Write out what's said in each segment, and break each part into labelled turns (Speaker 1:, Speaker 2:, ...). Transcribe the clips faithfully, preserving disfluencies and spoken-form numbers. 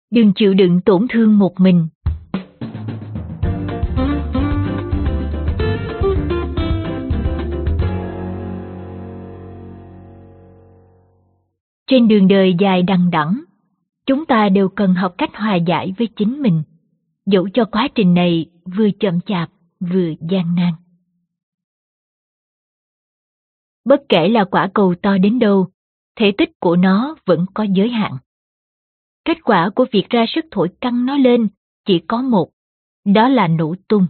Speaker 1: Đừng chịu đựng tổn thương một mình. Trên đường đời dài đằng đẵng, chúng ta đều cần học cách hòa giải với chính mình, dẫu cho quá trình này vừa chậm chạp vừa gian nan. Bất kể là quả cầu to đến đâu, thể tích của nó vẫn có giới hạn. Kết quả của việc ra sức thổi căng nó lên chỉ có một, đó là nổ tung.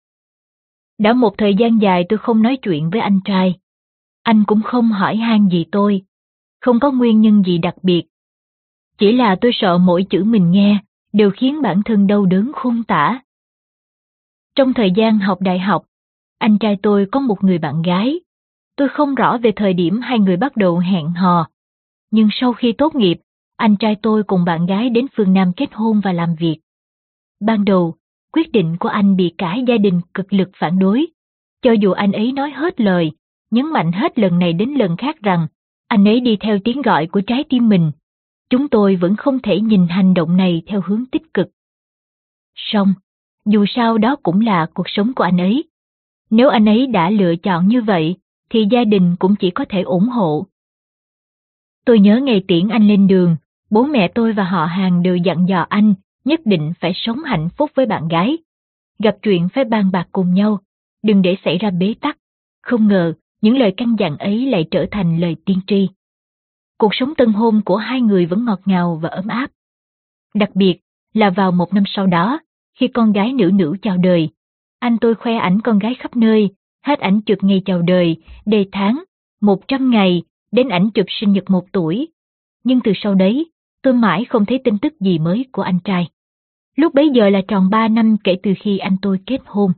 Speaker 1: Đã một thời gian dài tôi không nói chuyện với anh trai. Anh cũng không hỏi han gì tôi, không có nguyên nhân gì đặc biệt. Chỉ là tôi sợ mỗi chữ mình nghe đều khiến bản thân đau đớn khôn tả. Trong thời gian học đại học, anh trai tôi có một người bạn gái. Tôi không rõ về thời điểm hai người bắt đầu hẹn hò. Nhưng sau khi tốt nghiệp, anh trai tôi cùng bạn gái đến phương Nam kết hôn và làm việc. Ban đầu, quyết định của anh bị cả gia đình cực lực phản đối. Cho dù anh ấy nói hết lời, nhấn mạnh hết lần này đến lần khác rằng anh ấy đi theo tiếng gọi của trái tim mình, chúng tôi vẫn không thể nhìn hành động này theo hướng tích cực. Song, dù sao đó cũng là cuộc sống của anh ấy. Nếu anh ấy đã lựa chọn như vậy, thì gia đình cũng chỉ có thể ủng hộ. Tôi nhớ ngày tiễn anh lên đường, bố mẹ tôi và họ hàng đều dặn dò anh nhất định phải sống hạnh phúc với bạn gái. Gặp chuyện phải bàn bạc cùng nhau, đừng để xảy ra bế tắc. Không ngờ, những lời căn dặn ấy lại trở thành lời tiên tri. Cuộc sống tân hôn của hai người vẫn ngọt ngào và ấm áp. Đặc biệt là vào một năm sau đó, khi con gái nữu nữu chào đời, anh tôi khoe ảnh con gái khắp nơi, hết ảnh chụp ngày chào đời, đề tháng, một trăm ngày, đến ảnh chụp sinh nhật một tuổi. Nhưng từ sau đấy, tôi mãi không thấy tin tức gì mới của anh trai. Lúc bấy giờ là tròn ba năm kể từ khi anh tôi kết hôn.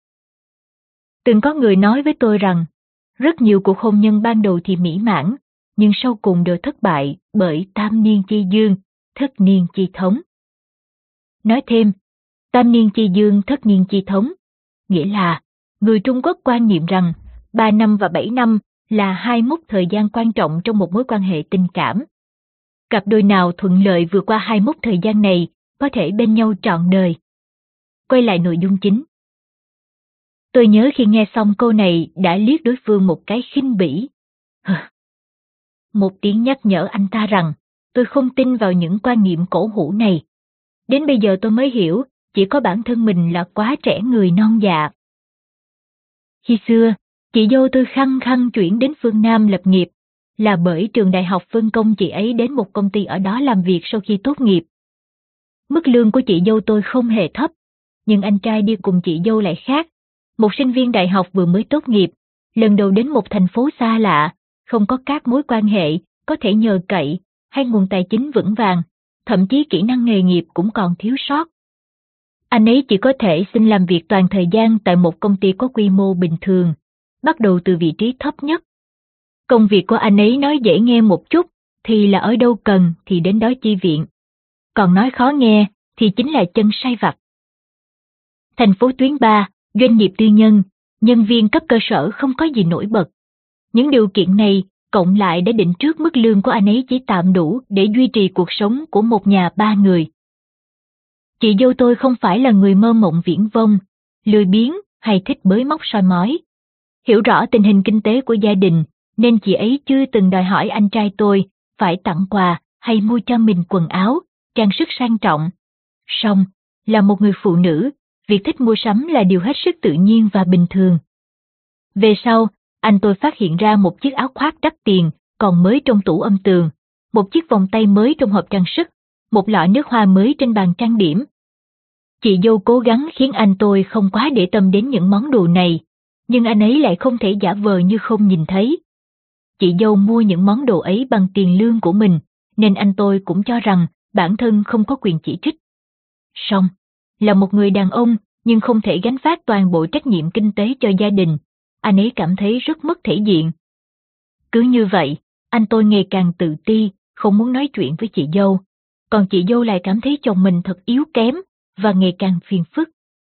Speaker 1: Từng có người nói với tôi rằng, rất nhiều cuộc hôn nhân ban đầu thì mỹ mãn, nhưng sau cùng đều thất bại bởi tam niên chi dương, thất niên chi thống. Nói thêm, tam niên chi dương, thất niên chi thống, nghĩa là người Trung Quốc quan niệm rằng ba năm và bảy năm là hai mốc thời gian quan trọng trong một mối quan hệ tình cảm. Cặp đôi nào thuận lợi vượt qua hai mốc thời gian này có thể bên nhau trọn đời. Quay lại nội dung chính. Tôi nhớ khi nghe xong câu này đã liếc đối phương một cái khinh bỉ. Một tiếng nhắc nhở anh ta rằng tôi không tin vào những quan niệm cổ hủ này. Đến bây giờ tôi mới hiểu, chỉ có bản thân mình là quá trẻ người non dạ. Khi xưa, chị dâu tôi khăng khăng chuyển đến phương Nam lập nghiệp, là bởi trường đại học phân công chị ấy đến một công ty ở đó làm việc sau khi tốt nghiệp. Mức lương của chị dâu tôi không hề thấp, nhưng anh trai đi cùng chị dâu lại khác. Một sinh viên đại học vừa mới tốt nghiệp, lần đầu đến một thành phố xa lạ, không có các mối quan hệ, có thể nhờ cậy, hay nguồn tài chính vững vàng, thậm chí kỹ năng nghề nghiệp cũng còn thiếu sót. Anh ấy chỉ có thể xin làm việc toàn thời gian tại một công ty có quy mô bình thường, bắt đầu từ vị trí thấp nhất. Công việc của anh ấy nói dễ nghe một chút, thì là ở đâu cần thì đến đó chi viện. Còn nói khó nghe thì chính là chân sai vặt. Thành phố tuyến ba, doanh nghiệp tư nhân, nhân viên cấp cơ sở không có gì nổi bật. Những điều kiện này cộng lại đã định trước mức lương của anh ấy chỉ tạm đủ để duy trì cuộc sống của một nhà ba người. Chị dâu tôi không phải là người mơ mộng viển vông, lười biếng hay thích bới móc soi mói. Hiểu rõ tình hình kinh tế của gia đình, nên chị ấy chưa từng đòi hỏi anh trai tôi phải tặng quà hay mua cho mình quần áo, trang sức sang trọng. Song, là một người phụ nữ, việc thích mua sắm là điều hết sức tự nhiên và bình thường. Về sau, anh tôi phát hiện ra một chiếc áo khoác đắt tiền còn mới trong tủ âm tường, một chiếc vòng tay mới trong hộp trang sức, một lọ nước hoa mới trên bàn trang điểm. Chị dâu cố gắng khiến anh tôi không quá để tâm đến những món đồ này, nhưng anh ấy lại không thể giả vờ như không nhìn thấy. Chị dâu mua những món đồ ấy bằng tiền lương của mình, nên anh tôi cũng cho rằng bản thân không có quyền chỉ trích. Song, là một người đàn ông nhưng không thể gánh vác toàn bộ trách nhiệm kinh tế cho gia đình, anh ấy cảm thấy rất mất thể diện. Cứ như vậy, anh tôi ngày càng tự ti, không muốn nói chuyện với chị dâu, còn chị dâu lại cảm thấy chồng mình thật yếu kém và ngày càng phiền phức.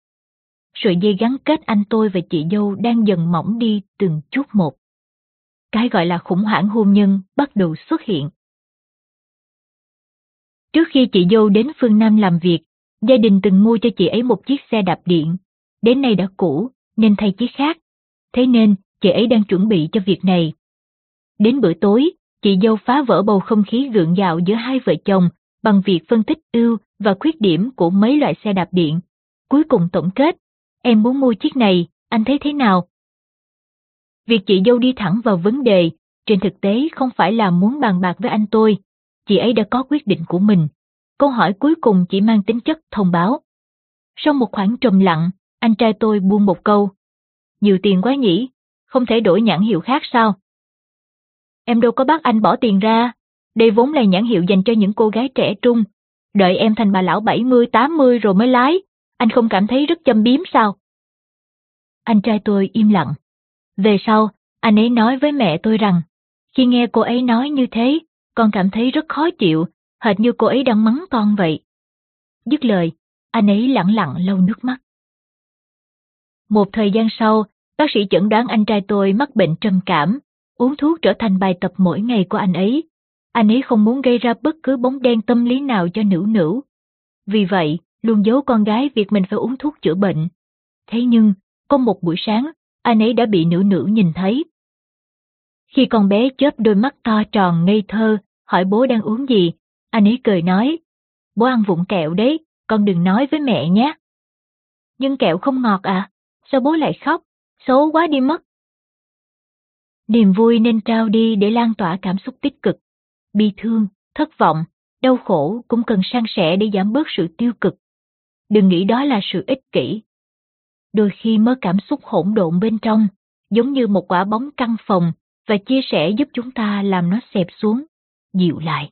Speaker 1: Sợi dây gắn kết anh tôi và chị dâu đang dần mỏng đi từng chút một. Cái gọi là khủng hoảng hôn nhân bắt đầu xuất hiện. Trước khi chị dâu đến phương Nam làm việc, gia đình từng mua cho chị ấy một chiếc xe đạp điện. Đến nay đã cũ, nên thay chiếc khác. Thế nên, chị ấy đang chuẩn bị cho việc này. Đến bữa tối, chị dâu phá vỡ bầu không khí gượng gạo giữa hai vợ chồng bằng việc phân tích ưu và khuyết điểm của mấy loại xe đạp điện. Cuối cùng tổng kết, em muốn mua chiếc này, anh thấy thế nào? Việc chị dâu đi thẳng vào vấn đề, trên thực tế không phải là muốn bàn bạc với anh tôi. Chị ấy đã có quyết định của mình. Câu hỏi cuối cùng chỉ mang tính chất thông báo. Sau một khoảng trầm lặng, anh trai tôi buông một câu. Nhiều tiền quá nhỉ, không thể đổi nhãn hiệu khác sao? Em đâu có bắt anh bỏ tiền ra, đây vốn là nhãn hiệu dành cho những cô gái trẻ trung. Đợi em thành bà lão bảy mươi tám mươi rồi mới lái, anh không cảm thấy rất châm biếm sao? Anh trai tôi im lặng. Về sau, anh ấy nói với mẹ tôi rằng, khi nghe cô ấy nói như thế, con cảm thấy rất khó chịu, hệt như cô ấy đang mắng con vậy. Dứt lời, anh ấy lặng lặng lau nước mắt. Một thời gian sau, bác sĩ chẩn đoán anh trai tôi mắc bệnh trầm cảm, uống thuốc trở thành bài tập mỗi ngày của anh ấy. Anh ấy không muốn gây ra bất cứ bóng đen tâm lý nào cho Nữu Nữu. Vì vậy, luôn giấu con gái việc mình phải uống thuốc chữa bệnh. Thế nhưng, có một buổi sáng, anh ấy đã bị Nữu Nữu nhìn thấy. Khi con bé chớp đôi mắt to tròn ngây thơ, hỏi bố đang uống gì, anh ấy cười nói, bố ăn vụn kẹo đấy, con đừng nói với mẹ nhé. Nhưng kẹo không ngọt à, sao bố lại khóc, xấu quá đi mất. Niềm vui nên trao đi để lan tỏa cảm xúc tích cực. Bi thương, thất vọng, đau khổ cũng cần san sẻ để giảm bớt sự tiêu cực. Đừng nghĩ đó là sự ích kỷ. Đôi khi mớ cảm xúc hỗn độn bên trong, giống như một quả bóng căng phòng, và chia sẻ giúp chúng ta làm nó xẹp xuống, dịu lại.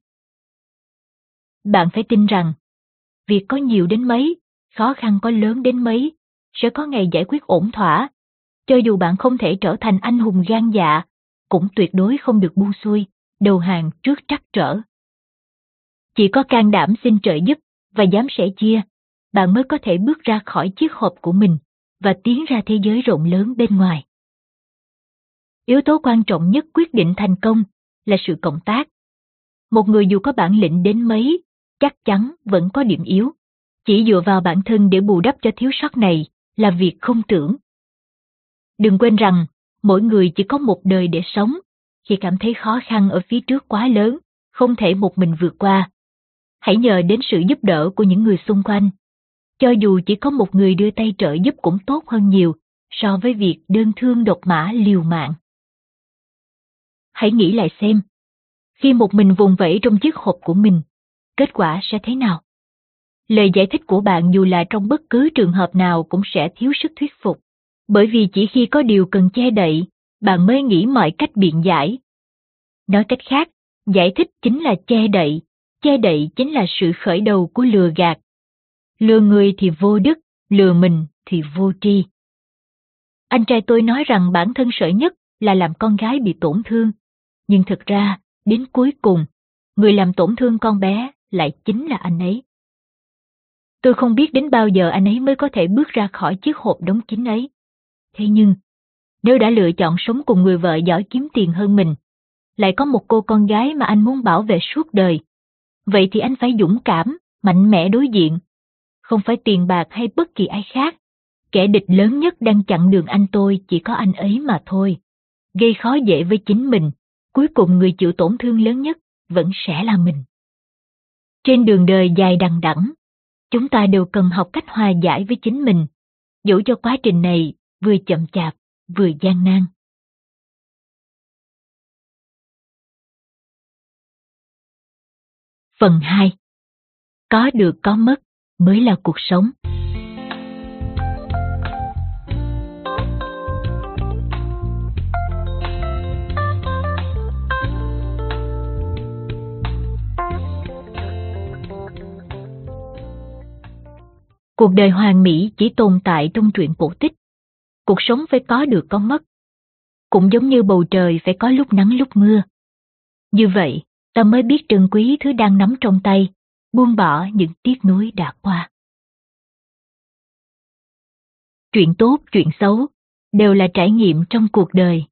Speaker 1: Bạn phải tin rằng, việc có nhiều đến mấy, khó khăn có lớn đến mấy, sẽ có ngày giải quyết ổn thỏa. Cho dù bạn không thể trở thành anh hùng gan dạ, cũng tuyệt đối không được buông xuôi, đầu hàng trước trắc trở. Chỉ có can đảm xin trợ giúp và dám sẻ chia, bạn mới có thể bước ra khỏi chiếc hộp của mình và tiến ra thế giới rộng lớn bên ngoài. Yếu tố quan trọng nhất quyết định thành công là sự cộng tác. Một người dù có bản lĩnh đến mấy, chắc chắn vẫn có điểm yếu. Chỉ dựa vào bản thân để bù đắp cho thiếu sót này là việc không tưởng. Đừng quên rằng, mỗi người chỉ có một đời để sống. Khi cảm thấy khó khăn ở phía trước quá lớn, không thể một mình vượt qua, hãy nhờ đến sự giúp đỡ của những người xung quanh. Cho dù chỉ có một người đưa tay trợ giúp cũng tốt hơn nhiều so với việc đơn thương độc mã liều mạng. Hãy nghĩ lại xem, khi một mình vùng vẫy trong chiếc hộp của mình, kết quả sẽ thế nào? Lời giải thích của bạn dù là trong bất cứ trường hợp nào cũng sẽ thiếu sức thuyết phục, bởi vì chỉ khi có điều cần che đậy, bạn mới nghĩ mọi cách biện giải. Nói cách khác, giải thích chính là che đậy, che đậy chính là sự khởi đầu của lừa gạt. Lừa người thì vô đức, lừa mình thì vô tri. Anh trai tôi nói rằng bản thân sợ nhất là làm con gái bị tổn thương, nhưng thực ra, đến cuối cùng, người làm tổn thương con bé lại chính là anh ấy. Tôi không biết đến bao giờ anh ấy mới có thể bước ra khỏi chiếc hộp đóng kín ấy. Thế nhưng, nếu đã lựa chọn sống cùng người vợ giỏi kiếm tiền hơn mình, lại có một cô con gái mà anh muốn bảo vệ suốt đời, vậy thì anh phải dũng cảm, mạnh mẽ đối diện. Không phải tiền bạc hay bất kỳ ai khác. Kẻ địch lớn nhất đang chặn đường anh tôi chỉ có anh ấy mà thôi. Gây khó dễ với chính mình, cuối cùng người chịu tổn thương lớn nhất vẫn sẽ là mình. Trên đường đời dài đằng đẵng, chúng ta đều cần học cách hòa giải với chính mình, dẫu cho quá trình này vừa chậm chạp, vừa gian nan. Phần hai. Có được có mất mới là cuộc sống. Cuộc đời hoàn mỹ chỉ tồn tại trong truyện cổ tích. Cuộc sống phải có được có mất. Cũng giống như bầu trời phải có lúc nắng lúc mưa. Như vậy, ta mới biết trân quý thứ đang nắm trong tay, buông bỏ những tiếc nuối đã qua. Chuyện tốt, chuyện xấu, đều là trải nghiệm trong cuộc đời.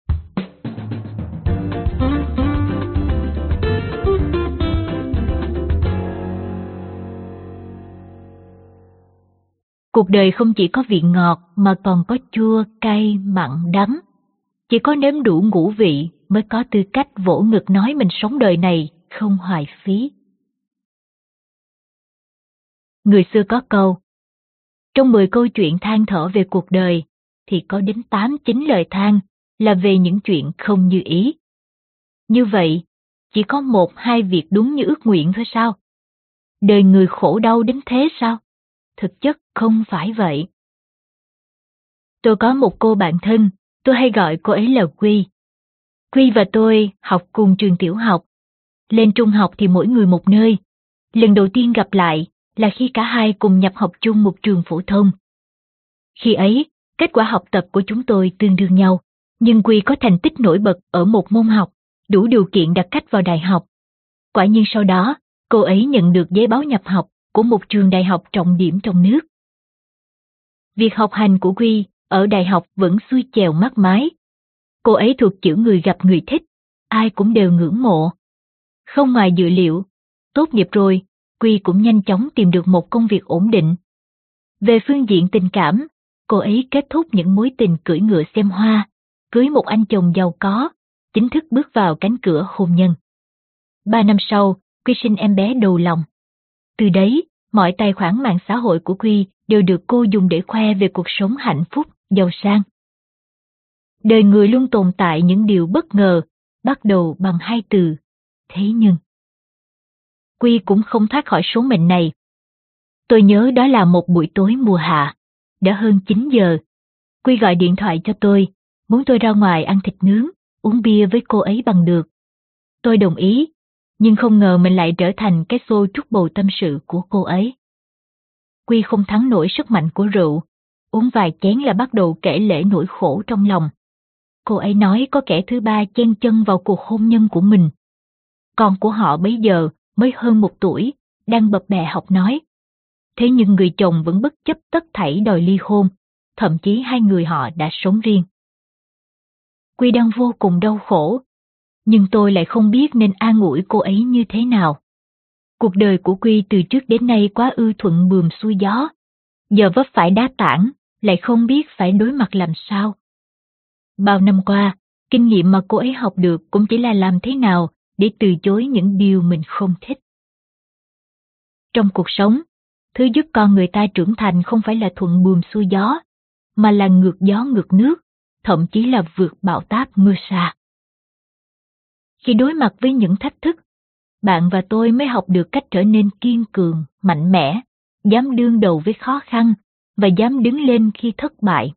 Speaker 1: Cuộc đời không chỉ có vị ngọt mà còn có chua, cay, mặn, đắng. Chỉ có nếm đủ ngũ vị mới có tư cách vỗ ngực nói mình sống đời này không hoài phí. Người xưa có câu, trong mười câu chuyện than thở về cuộc đời, thì có đến tám chín lời than là về những chuyện không như ý. Như vậy, chỉ có một hai việc đúng như ước nguyện thôi sao? Đời người khổ đau đến thế sao? Thực chất không phải vậy. Tôi có một cô bạn thân, tôi hay gọi cô ấy là Quy. Quy và tôi học cùng trường tiểu học. Lên trung học thì mỗi người một nơi. Lần đầu tiên gặp lại là khi cả hai cùng nhập học chung một trường phổ thông. Khi ấy, kết quả học tập của chúng tôi tương đương nhau, nhưng Quy có thành tích nổi bật ở một môn học, đủ điều kiện đặt cách vào đại học. Quả nhiên sau đó, cô ấy nhận được giấy báo nhập học của một trường đại học trọng điểm trong nước. Việc học hành của Quy ở đại học vẫn xuôi chèo mát mái. Cô ấy thuộc kiểu người gặp người thích, ai cũng đều ngưỡng mộ. Không ngoài dự liệu, tốt nghiệp rồi, Quy cũng nhanh chóng tìm được một công việc ổn định. Về phương diện tình cảm, cô ấy kết thúc những mối tình cưỡi ngựa xem hoa, cưới một anh chồng giàu có, chính thức bước vào cánh cửa hôn nhân. Ba năm sau, Quy sinh em bé đầu lòng. Từ đấy, mọi tài khoản mạng xã hội của Quy đều được cô dùng để khoe về cuộc sống hạnh phúc, giàu sang. Đời người luôn tồn tại những điều bất ngờ, bắt đầu bằng hai từ, thế nhưng. Quy cũng không thoát khỏi số mệnh này. Tôi nhớ đó là một buổi tối mùa hạ, đã hơn chín giờ. Quy gọi điện thoại cho tôi, muốn tôi ra ngoài ăn thịt nướng, uống bia với cô ấy bằng được. Tôi đồng ý, nhưng không ngờ mình lại trở thành cái xô trút bầu tâm sự của cô ấy. Quy không thắng nổi sức mạnh của rượu, uống vài chén là bắt đầu kể lể nỗi khổ trong lòng. Cô ấy nói có kẻ thứ ba chen chân vào cuộc hôn nhân của mình. Con của họ bấy giờ mới hơn một tuổi, đang bập bẹ học nói. Thế nhưng người chồng vẫn bất chấp tất thảy đòi ly hôn, thậm chí hai người họ đã sống riêng. Quy đang vô cùng đau khổ, nhưng tôi lại không biết nên an ủi cô ấy như thế nào. Cuộc đời của Quy từ trước đến nay quá ư thuận buồm xuôi gió, giờ vấp phải đá tảng, lại không biết phải đối mặt làm sao. Bao năm qua, kinh nghiệm mà cô ấy học được cũng chỉ là làm thế nào để từ chối những điều mình không thích. Trong cuộc sống, thứ giúp con người ta trưởng thành không phải là thuận buồm xuôi gió, mà là ngược gió ngược nước, thậm chí là vượt bão táp mưa sa. Khi đối mặt với những thách thức, bạn và tôi mới học được cách trở nên kiên cường, mạnh mẽ, dám đương đầu với khó khăn và dám đứng lên khi thất bại.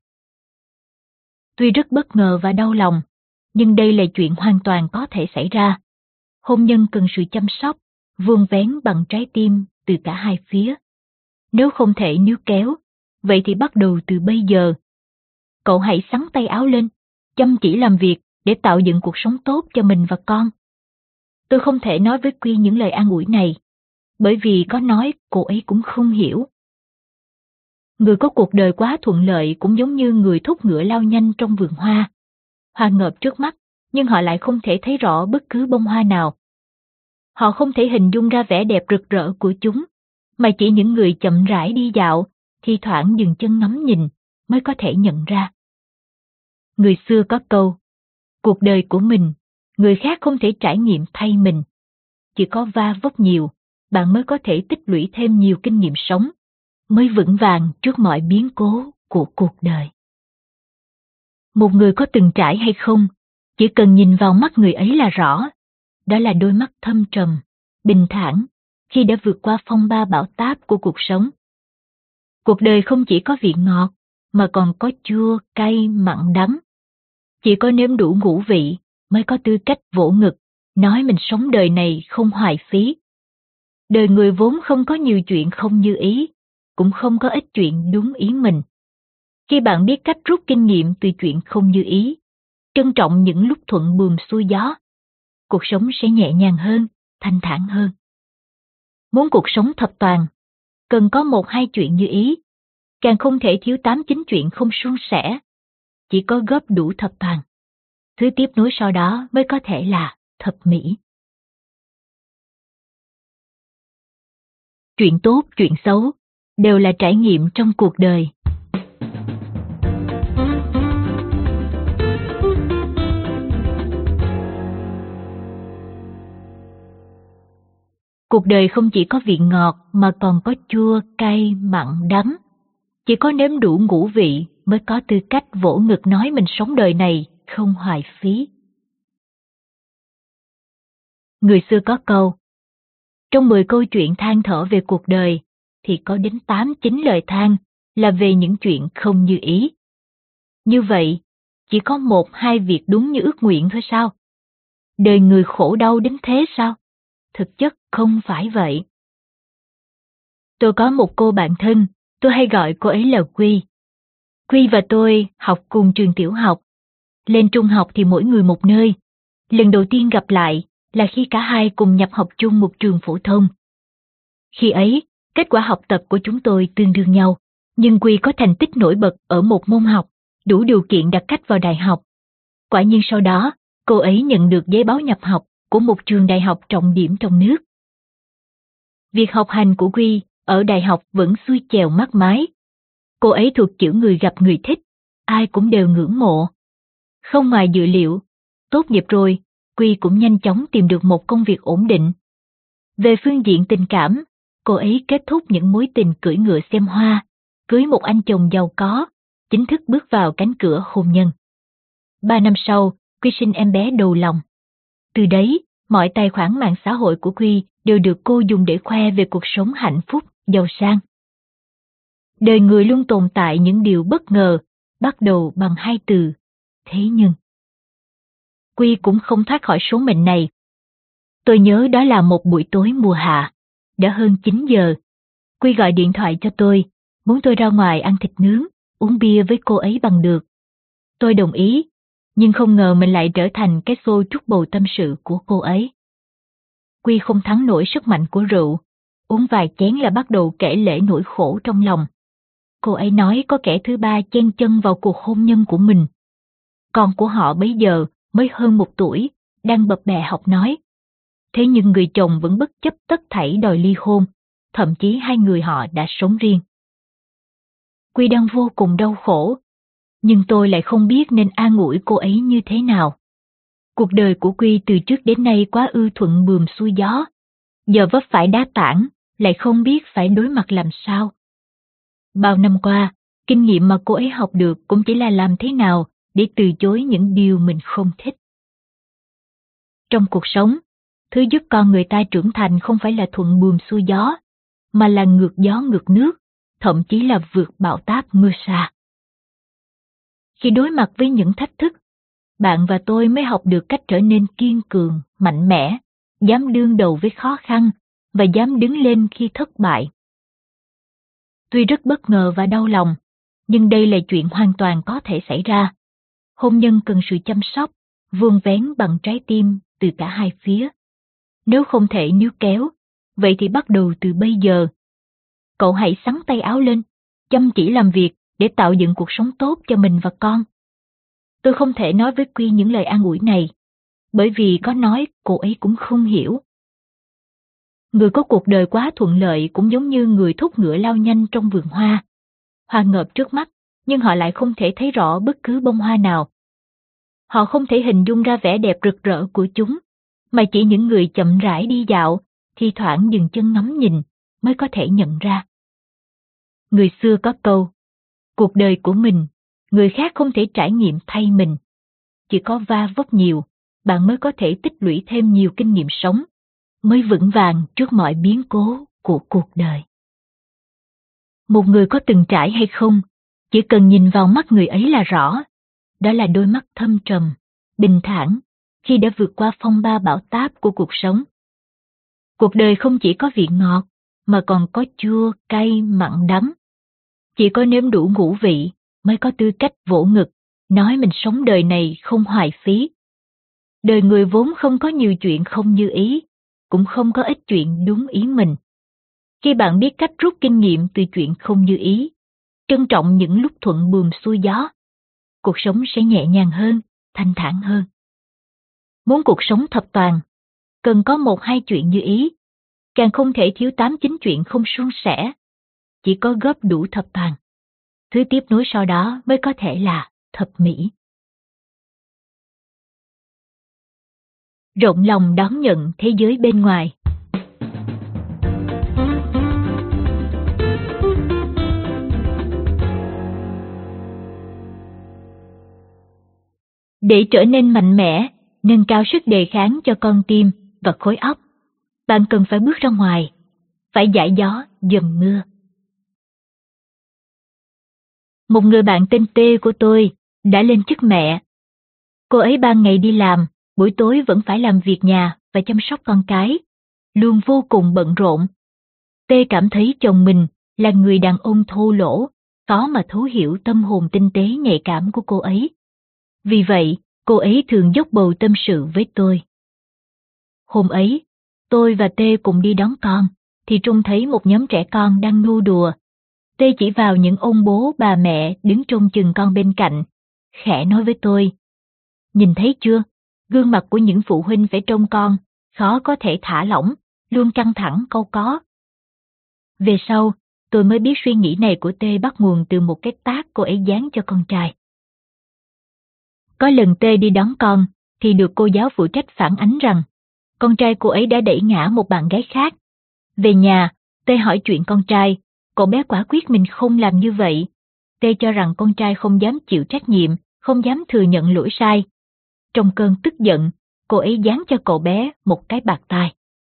Speaker 1: Tuy rất bất ngờ và đau lòng, nhưng đây là chuyện hoàn toàn có thể xảy ra. Hôn nhân cần sự chăm sóc, vuông vén bằng trái tim từ cả hai phía. Nếu không thể níu kéo, vậy thì bắt đầu từ bây giờ. Cậu hãy xắn tay áo lên, chăm chỉ làm việc để tạo dựng cuộc sống tốt cho mình và con. Tôi không thể nói với Quy những lời an ủi này, bởi vì có nói cô ấy cũng không hiểu. Người có cuộc đời quá thuận lợi cũng giống như người thúc ngựa lao nhanh trong vườn hoa. Hoa ngợp trước mắt, nhưng họ lại không thể thấy rõ bất cứ bông hoa nào. Họ không thể hình dung ra vẻ đẹp rực rỡ của chúng, mà chỉ những người chậm rãi đi dạo, thi thoảng dừng chân ngắm nhìn, mới có thể nhận ra. Người xưa có câu, cuộc đời của mình, người khác không thể trải nghiệm thay mình. Chỉ có va vấp nhiều, bạn mới có thể tích lũy thêm nhiều kinh nghiệm sống, mới vững vàng trước mọi biến cố của cuộc đời. Một người có từng trải hay không, chỉ cần nhìn vào mắt người ấy là rõ. Đó là đôi mắt thâm trầm, bình thản, khi đã vượt qua phong ba bão táp của cuộc sống. Cuộc đời không chỉ có vị ngọt, mà còn có chua, cay, mặn, đắng. Chỉ có nếm đủ ngũ vị mới có tư cách vỗ ngực, nói mình sống đời này không hoài phí. Đời người vốn không có nhiều chuyện không như ý, cũng không có ít chuyện đúng ý mình. Khi bạn biết cách rút kinh nghiệm từ chuyện không như ý, trân trọng những lúc thuận buồm xuôi gió, cuộc sống sẽ nhẹ nhàng hơn, thanh thản hơn. Muốn cuộc sống thập toàn, cần có một hai chuyện như ý, càng không thể thiếu tám chín chuyện không suôn sẻ. Chỉ có góp đủ thập toàn, thứ tiếp nối sau đó mới có thể là thập mỹ. Chuyện tốt, chuyện xấu, đều là trải nghiệm trong cuộc đời. Cuộc đời không chỉ có vị ngọt mà còn có chua, cay, mặn, đắng. Chỉ có nếm đủ ngũ vị mới có tư cách vỗ ngực nói mình sống đời này không hoài phí. Người xưa có câu, trong mười câu chuyện than thở về cuộc đời, thì có đến tám chín lời than là về những chuyện không như ý. Như vậy, chỉ có một hai việc đúng như ước nguyện thôi sao? Đời người khổ đau đến thế sao? Thực chất không phải vậy. Tôi có một cô bạn thân, tôi hay gọi cô ấy là Quy. Quy và tôi học cùng trường tiểu học. Lên trung học thì mỗi người một nơi. Lần đầu tiên gặp lại là khi cả hai cùng nhập học chung một trường phổ thông. Khi ấy, kết quả học tập của chúng tôi tương đương nhau, nhưng Quy có thành tích nổi bật ở một môn học, đủ điều kiện đặt cách vào đại học. Quả nhiên sau đó, cô ấy nhận được giấy báo nhập học của một trường đại học trọng điểm trong nước. Việc học hành của Quy ở đại học vẫn xuôi chèo mát mái. Cô ấy thuộc kiểu người gặp người thích, ai cũng đều ngưỡng mộ. Không ngoài dự liệu, tốt nghiệp rồi, Quy cũng nhanh chóng tìm được một công việc ổn định. Về phương diện tình cảm, cô ấy kết thúc những mối tình cưỡi ngựa xem hoa, cưới một anh chồng giàu có, chính thức bước vào cánh cửa hôn nhân. Ba năm sau, Quy sinh em bé đầu lòng. Từ đấy, mọi tài khoản mạng xã hội của Quy đều được cô dùng để khoe về cuộc sống hạnh phúc, giàu sang. Đời người luôn tồn tại những điều bất ngờ, bắt đầu bằng hai từ, thế nhưng. Quy cũng không thoát khỏi số mệnh này. Tôi nhớ đó là một buổi tối mùa hạ, đã hơn chín giờ. Quy gọi điện thoại cho tôi, muốn tôi ra ngoài ăn thịt nướng, uống bia với cô ấy bằng được. Tôi đồng ý, nhưng không ngờ mình lại trở thành cái xô trút bầu tâm sự của cô ấy. Quy không thắng nổi sức mạnh của rượu, uống vài chén là bắt đầu kể lể nỗi khổ trong lòng. Cô ấy nói có kẻ thứ ba chen chân vào cuộc hôn nhân của mình. Con của họ bấy giờ mới hơn một tuổi, đang bập bẹ học nói. Thế nhưng người chồng vẫn bất chấp tất thảy đòi ly hôn, thậm chí hai người họ đã sống riêng. Quy đang vô cùng đau khổ, nhưng tôi lại không biết nên an ủi cô ấy như thế nào. Cuộc đời của Quy từ trước đến nay quá ư thuận buồm xuôi gió, giờ vấp phải đá tảng, lại không biết phải đối mặt làm sao. Bao năm qua, kinh nghiệm mà cô ấy học được cũng chỉ là làm thế nào để từ chối những điều mình không thích. Trong cuộc sống, thứ giúp con người ta trưởng thành không phải là thuận buồm xuôi gió, mà là ngược gió ngược nước, thậm chí là vượt bão táp mưa sa. Khi đối mặt với những thách thức, bạn và tôi mới học được cách trở nên kiên cường, mạnh mẽ, dám đương đầu với khó khăn và dám đứng lên khi thất bại. Tuy rất bất ngờ và đau lòng, nhưng đây là chuyện hoàn toàn có thể xảy ra. Hôn nhân cần sự chăm sóc, vuông vén bằng trái tim từ cả hai phía. Nếu không thể níu kéo, vậy thì bắt đầu từ bây giờ. Cậu hãy xắn tay áo lên, chăm chỉ làm việc để tạo dựng cuộc sống tốt cho mình và con. Tôi không thể nói với Quy những lời an ủi này, bởi vì có nói cô ấy cũng không hiểu. Người có cuộc đời quá thuận lợi cũng giống như người thúc ngựa lao nhanh trong vườn hoa. Hoa ngợp trước mắt, nhưng họ lại không thể thấy rõ bất cứ bông hoa nào. Họ không thể hình dung ra vẻ đẹp rực rỡ của chúng, mà chỉ những người chậm rãi đi dạo, thi thoảng dừng chân ngắm nhìn, mới có thể nhận ra. Người xưa có câu, cuộc đời của mình, người khác không thể trải nghiệm thay mình. Chỉ có va vấp nhiều, bạn mới có thể tích lũy thêm nhiều kinh nghiệm sống, mới vững vàng trước mọi biến cố của cuộc đời. Một người có từng trải hay không, chỉ cần nhìn vào mắt người ấy là rõ. Đó là đôi mắt thâm trầm, bình thản, khi đã vượt qua phong ba bão táp của cuộc sống. Cuộc đời không chỉ có vị ngọt, mà còn có chua, cay, mặn, đắng. Chỉ có nếm đủ ngũ vị, mới có tư cách vỗ ngực, nói mình sống đời này không hoài phí. Đời người vốn không có nhiều chuyện không như ý, cũng không có ít chuyện đúng ý mình. Khi bạn biết cách rút kinh nghiệm từ chuyện không như ý, trân trọng những lúc thuận buồm xuôi gió, cuộc sống sẽ nhẹ nhàng hơn, thanh thản hơn. Muốn cuộc sống thập toàn, cần có một hai chuyện như ý, càng không thể thiếu tám chín chuyện không suôn sẻ. chỉ có góp đủ thập toàn. Thứ tiếp nối sau đó mới có thể là thập mỹ. Rộng lòng đón nhận thế giới bên ngoài. Để trở nên mạnh mẽ, nâng cao sức đề kháng cho con tim và khối óc, bạn cần phải bước ra ngoài, phải giải gió dầm mưa. Một người bạn tên T của tôi đã lên chức mẹ. Cô ấy ban ngày đi làm, buổi tối vẫn phải làm việc nhà và chăm sóc con cái, luôn vô cùng bận rộn. T cảm thấy chồng mình là người đàn ông thô lỗ, khó mà thấu hiểu tâm hồn tinh tế nhạy cảm của cô ấy. Vì vậy, cô ấy thường dốc bầu tâm sự với tôi. Hôm ấy, tôi và T cùng đi đón con, thì trông thấy một nhóm trẻ con đang nô đùa. T chỉ vào những ông bố bà mẹ đứng trông chừng con bên cạnh, khẽ nói với tôi: nhìn thấy chưa, gương mặt của những phụ huynh phải trông con, khó có thể thả lỏng, luôn căng thẳng câu có. Về sau, tôi mới biết suy nghĩ này của T bắt nguồn từ một cái tát cô ấy giáng cho con trai. Có lần T đi đón con, thì được cô giáo phụ trách phản ánh rằng con trai cô ấy đã đẩy ngã một bạn gái khác. Về nhà, T hỏi chuyện con trai, cậu bé quả quyết mình không làm như vậy. T cho rằng con trai không dám chịu trách nhiệm, không dám thừa nhận lỗi sai. Trong cơn tức giận, cô ấy giáng cho cậu bé một cái bạt tai.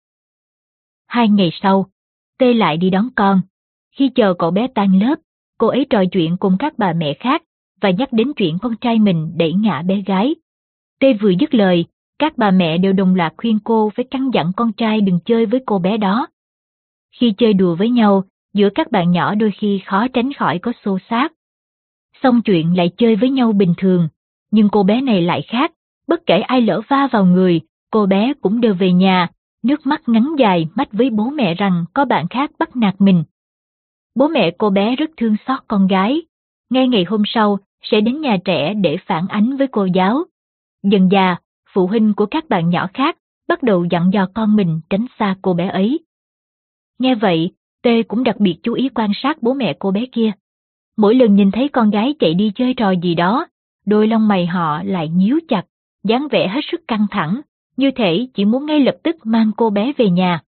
Speaker 1: Hai ngày sau, T lại đi đón con. Khi chờ cậu bé tan lớp, cô ấy trò chuyện cùng các bà mẹ khác và nhắc đến chuyện con trai mình đẩy ngã bé gái. T vừa dứt lời, các bà mẹ đều đồng loạt khuyên cô phải căn dặn con trai đừng chơi với cô bé đó. Khi chơi đùa với nhau, giữa các bạn nhỏ đôi khi khó tránh khỏi có xô xát. Xong chuyện lại chơi với nhau bình thường, nhưng cô bé này lại khác, bất kể ai lỡ va vào người, cô bé cũng đều về nhà, nước mắt ngắn dài mách với bố mẹ rằng có bạn khác bắt nạt mình. Bố mẹ cô bé rất thương xót con gái, ngay ngày hôm sau sẽ đến nhà trẻ để phản ánh với cô giáo. Dần dà, phụ huynh của các bạn nhỏ khác bắt đầu dặn dò con mình tránh xa cô bé ấy. Nghe vậy, T cũng đặc biệt chú ý quan sát bố mẹ cô bé kia. Mỗi lần nhìn thấy con gái chạy đi chơi trò gì đó, đôi lông mày họ lại nhíu chặt, dáng vẻ hết sức căng thẳng, như thể chỉ muốn ngay lập tức mang cô bé về nhà.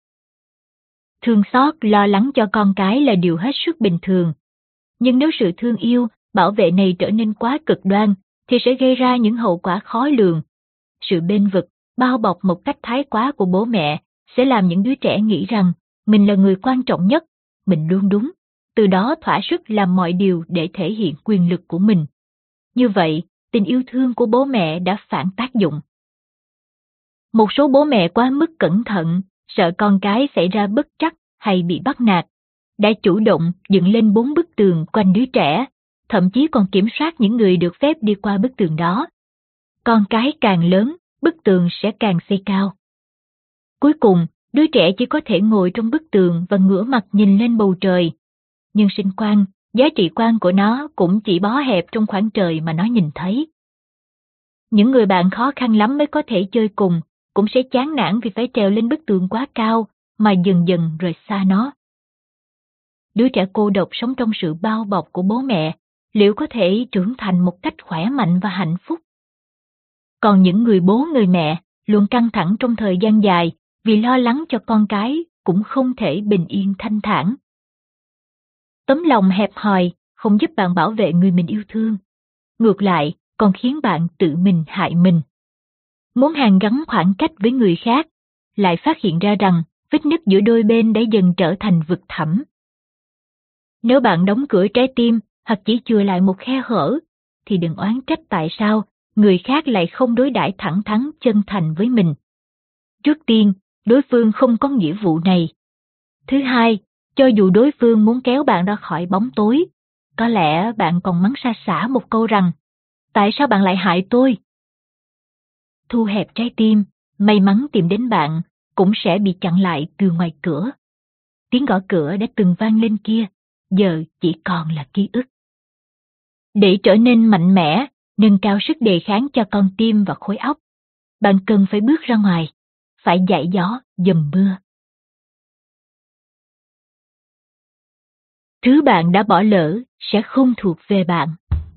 Speaker 1: Thương xót, lo lắng cho con cái là điều hết sức bình thường. Nhưng nếu sự thương yêu, bảo vệ này trở nên quá cực đoan, thì sẽ gây ra những hậu quả khó lường. Sự bênh vực, bao bọc một cách thái quá của bố mẹ sẽ làm những đứa trẻ nghĩ rằng mình là người quan trọng nhất, mình luôn đúng, từ đó thỏa sức làm mọi điều để thể hiện quyền lực của mình. Như vậy, tình yêu thương của bố mẹ đã phản tác dụng. Một số bố mẹ quá mức cẩn thận, sợ con cái xảy ra bất trắc hay bị bắt nạt, đã chủ động dựng lên bốn bức tường quanh đứa trẻ, thậm chí còn kiểm soát những người được phép đi qua bức tường đó. Con cái càng lớn, bức tường sẽ càng xây cao. Cuối cùng, đứa trẻ chỉ có thể ngồi trong bức tường và ngửa mặt nhìn lên bầu trời. Nhưng sinh quan, giá trị quan của nó cũng chỉ bó hẹp trong khoảng trời mà nó nhìn thấy. Những người bạn khó khăn lắm mới có thể chơi cùng, cũng sẽ chán nản vì phải trèo lên bức tường quá cao, mà dần dần rời xa nó. Đứa trẻ cô độc sống trong sự bao bọc của bố mẹ, liệu có thể trưởng thành một cách khỏe mạnh và hạnh phúc? Còn những người bố người mẹ luôn căng thẳng trong thời gian dài vì lo lắng cho con cái cũng không thể bình yên thanh thản. Tấm lòng hẹp hòi không giúp bạn bảo vệ người mình yêu thương, ngược lại còn khiến bạn tự mình hại mình. Muốn hàn gắn khoảng cách với người khác, lại phát hiện ra rằng vết nứt giữa đôi bên đã dần trở thành vực thẳm. Nếu bạn đóng cửa trái tim hoặc chỉ chừa lại một khe hở, thì đừng oán trách tại sao người khác lại không đối đãi thẳng thắn chân thành với mình. Trước tiên, đối phương không có nghĩa vụ này. Thứ hai, cho dù đối phương muốn kéo bạn ra khỏi bóng tối, có lẽ bạn còn mắng sa sả một câu rằng, tại sao bạn lại hại tôi? Thu hẹp trái tim, may mắn tìm đến bạn, cũng sẽ bị chặn lại từ ngoài cửa. Tiếng gõ cửa đã từng vang lên kia, giờ chỉ còn là ký ức. Để trở nên mạnh mẽ, nâng cao sức đề kháng cho con tim và khối óc, bạn cần phải bước ra ngoài, phải dải gió dầm mưa. Thứ bạn đã bỏ lỡ sẽ không thuộc về bạn.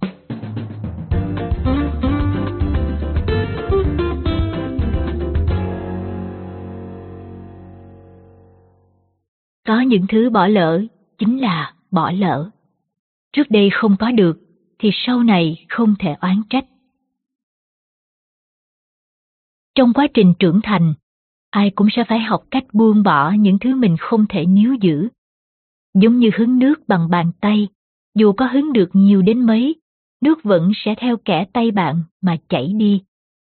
Speaker 1: Có những thứ bỏ lỡ chính là bỏ lỡ. Trước đây không có được thì sau này không thể oán trách. Trong quá trình trưởng thành, ai cũng sẽ phải học cách buông bỏ những thứ mình không thể níu giữ. Giống như hứng nước bằng bàn tay, dù có hứng được nhiều đến mấy, nước vẫn sẽ theo kẽ tay bạn mà chảy đi.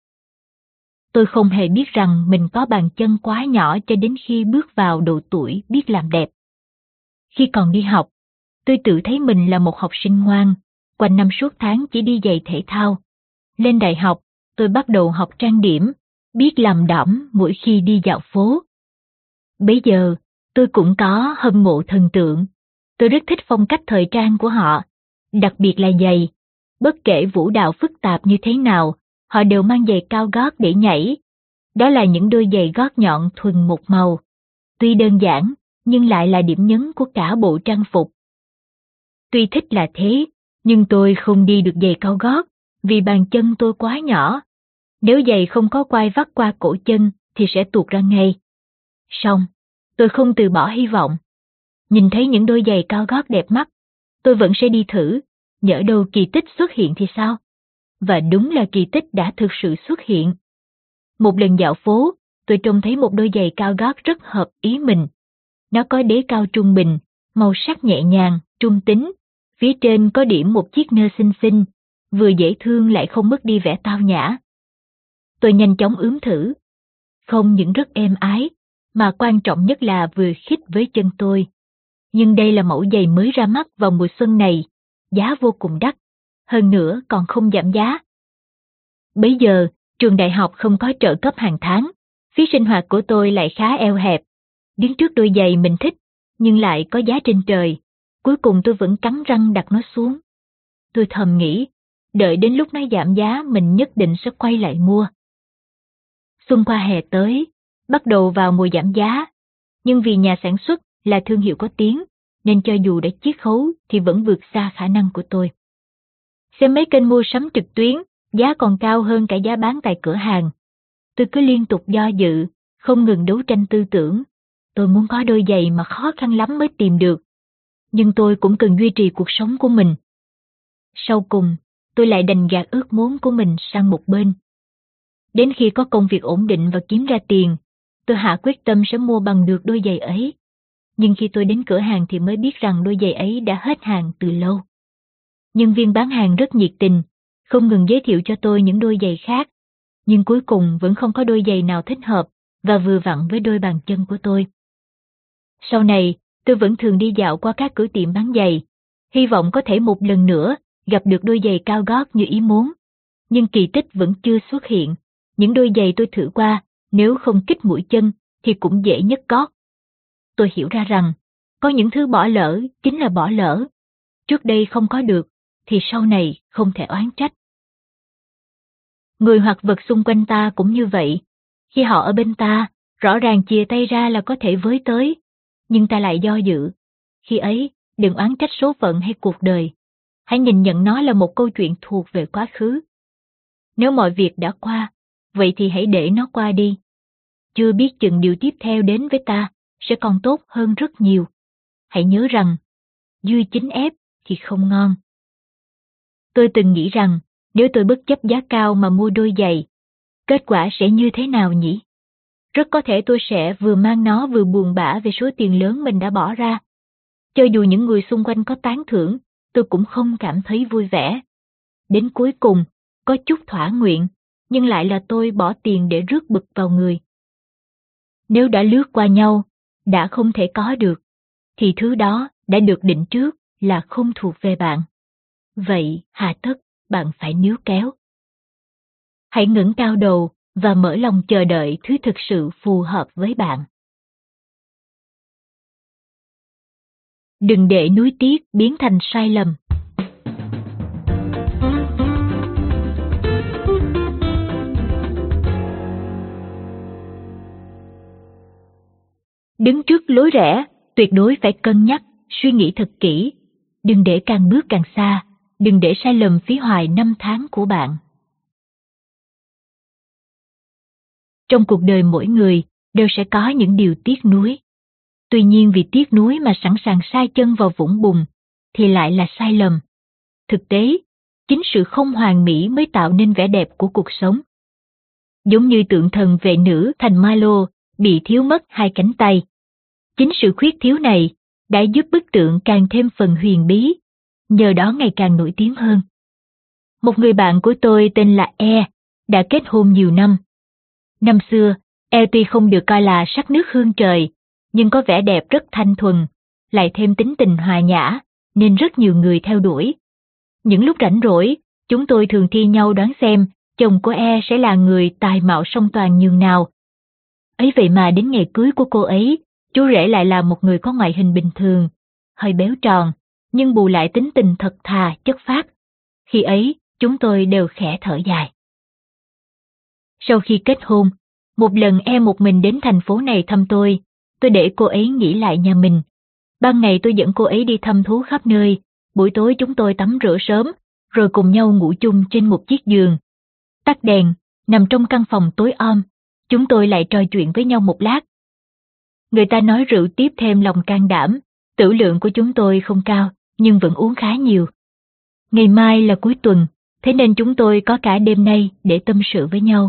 Speaker 1: Tôi không hề biết rằng mình có bàn chân quá nhỏ cho đến khi bước vào độ tuổi biết làm đẹp. Khi còn đi học, tôi tự thấy mình là một học sinh ngoan, quanh năm suốt tháng chỉ đi giày thể thao. Lên đại học, tôi bắt đầu học trang điểm, biết làm đỏm mỗi khi đi dạo phố. Bấy giờ, tôi cũng có hâm mộ thần tượng. Tôi rất thích phong cách thời trang của họ, đặc biệt là giày. Bất kể vũ đạo phức tạp như thế nào, họ đều mang giày cao gót để nhảy. Đó là những đôi giày gót nhọn thuần một màu. Tuy đơn giản, nhưng lại là điểm nhấn của cả bộ trang phục. Tuy thích là thế, nhưng tôi không đi được giày cao gót, vì bàn chân tôi quá nhỏ. Nếu giày không có quai vắt qua cổ chân thì sẽ tuột ra ngay. Song, tôi không từ bỏ hy vọng. Nhìn thấy những đôi giày cao gót đẹp mắt, tôi vẫn sẽ đi thử, nhỡ đâu kỳ tích xuất hiện thì sao? Và đúng là kỳ tích đã thực sự xuất hiện. Một lần dạo phố, tôi trông thấy một đôi giày cao gót rất hợp ý mình. Nó có đế cao trung bình, màu sắc nhẹ nhàng, trung tính, phía trên có điểm một chiếc nơ xinh xinh, vừa dễ thương lại không mất đi vẻ tao nhã. Tôi nhanh chóng ướm thử. Không những rất êm ái, mà quan trọng nhất là vừa khít với chân tôi. Nhưng đây là mẫu giày mới ra mắt vào mùa xuân này, giá vô cùng đắt, hơn nữa còn không giảm giá. Bấy giờ, trường đại học không có trợ cấp hàng tháng, phí sinh hoạt của tôi lại khá eo hẹp. Đứng trước đôi giày mình thích, nhưng lại có giá trên trời, cuối cùng tôi vẫn cắn răng đặt nó xuống. Tôi thầm nghĩ, đợi đến lúc nó giảm giá mình nhất định sẽ quay lại mua. Xuân qua hè tới, bắt đầu vào mùa giảm giá, nhưng vì nhà sản xuất là thương hiệu có tiếng, nên cho dù đã chiết khấu thì vẫn vượt xa khả năng của tôi. Xem mấy kênh mua sắm trực tuyến, giá còn cao hơn cả giá bán tại cửa hàng. Tôi cứ liên tục do dự, không ngừng đấu tranh tư tưởng. Tôi muốn có đôi giày mà khó khăn lắm mới tìm được, nhưng tôi cũng cần duy trì cuộc sống của mình. Sau cùng, tôi lại đành gạt ước muốn của mình sang một bên. Đến khi có công việc ổn định và kiếm ra tiền, tôi hạ quyết tâm sẽ mua bằng được đôi giày ấy. Nhưng khi tôi đến cửa hàng thì mới biết rằng đôi giày ấy đã hết hàng từ lâu. Nhân viên bán hàng rất nhiệt tình, không ngừng giới thiệu cho tôi những đôi giày khác, nhưng cuối cùng vẫn không có đôi giày nào thích hợp và vừa vặn với đôi bàn chân của tôi. Sau này, tôi vẫn thường đi dạo qua các cửa tiệm bán giày, hy vọng có thể một lần nữa gặp được đôi giày cao gót như ý muốn. Nhưng kỳ tích vẫn chưa xuất hiện. Những đôi giày tôi thử qua, nếu không kích mũi chân thì cũng dễ nhấc gót. Tôi hiểu ra rằng, có những thứ bỏ lỡ chính là bỏ lỡ. Trước đây không có được, thì sau này không thể oán trách. Người hoặc vật xung quanh ta cũng như vậy. Khi họ ở bên ta, rõ ràng chìa tay ra là có thể với tới, nhưng ta lại do dự. Khi ấy, đừng oán trách số phận hay cuộc đời. Hãy nhìn nhận nó là một câu chuyện thuộc về quá khứ. Nếu mọi việc đã qua, vậy thì hãy để nó qua đi. Chưa biết chừng điều tiếp theo đến với ta sẽ còn tốt hơn rất nhiều. Hãy nhớ rằng, dưa chín ép thì không ngon. Tôi từng nghĩ rằng, nếu tôi bất chấp giá cao mà mua đôi giày, kết quả sẽ như thế nào nhỉ? Rất có thể tôi sẽ vừa mang nó vừa buồn bã về số tiền lớn mình đã bỏ ra. Cho dù những người xung quanh có tán thưởng, tôi cũng không cảm thấy vui vẻ. Đến cuối cùng, có chút thỏa nguyện, nhưng lại là tôi bỏ tiền để rước bực vào người. Nếu đã lướt qua nhau, đã không thể có được, thì thứ đó đã được định trước là không thuộc về bạn. Vậy hà tất bạn phải níu kéo. Hãy ngẩng cao đầu và mở lòng chờ đợi thứ thực sự phù hợp với bạn. Đừng để nuối tiếc biến thành sai lầm. Đứng trước lối rẽ, tuyệt đối phải cân nhắc suy nghĩ thật kỹ, đừng để càng bước càng xa, đừng để sai lầm phí hoài năm tháng của bạn. Trong cuộc đời mỗi người đều sẽ có những điều tiếc nuối. Tuy nhiên vì tiếc nuối mà sẵn sàng sai chân vào vũng bùn thì lại là sai lầm. Thực tế, chính sự không hoàn mỹ mới tạo nên vẻ đẹp của cuộc sống. Giống như tượng thần vệ nữ thành Milo bị thiếu mất hai cánh tay. Chính sự khuyết thiếu này đã giúp bức tượng càng thêm phần huyền bí, nhờ đó ngày càng nổi tiếng hơn. Một người bạn của tôi tên là E đã kết hôn nhiều năm. Năm xưa, E tuy không được coi là sắc nước hương trời, nhưng có vẻ đẹp rất thanh thuần, lại thêm tính tình hòa nhã, nên rất nhiều người theo đuổi. Những lúc rảnh rỗi, chúng tôi thường thi nhau đoán xem chồng của E sẽ là người tài mạo song toàn nhường nào. Ấy vậy mà đến ngày cưới của cô ấy, chú rể lại là một người có ngoại hình bình thường, hơi béo tròn, nhưng bù lại tính tình thật thà, chất phác. Khi ấy, chúng tôi đều khẽ thở dài. Sau khi kết hôn, một lần E một mình đến thành phố này thăm tôi, tôi để cô ấy nghỉ lại nhà mình. Ban ngày tôi dẫn cô ấy đi thăm thú khắp nơi, buổi tối chúng tôi tắm rửa sớm, rồi cùng nhau ngủ chung trên một chiếc giường. Tắt đèn, nằm trong căn phòng tối om, chúng tôi lại trò chuyện với nhau một lát. Người ta nói rượu tiếp thêm lòng can đảm, tửu lượng của chúng tôi không cao, nhưng vẫn uống khá nhiều. Ngày mai là cuối tuần, thế nên chúng tôi có cả đêm nay để tâm sự với nhau.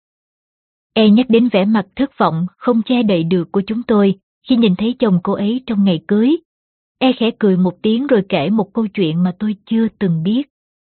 Speaker 1: E nhắc đến vẻ mặt thất vọng không che đậy được của chúng tôi khi nhìn thấy chồng cô ấy trong ngày cưới. E khẽ cười một tiếng rồi kể một câu chuyện mà tôi chưa từng biết.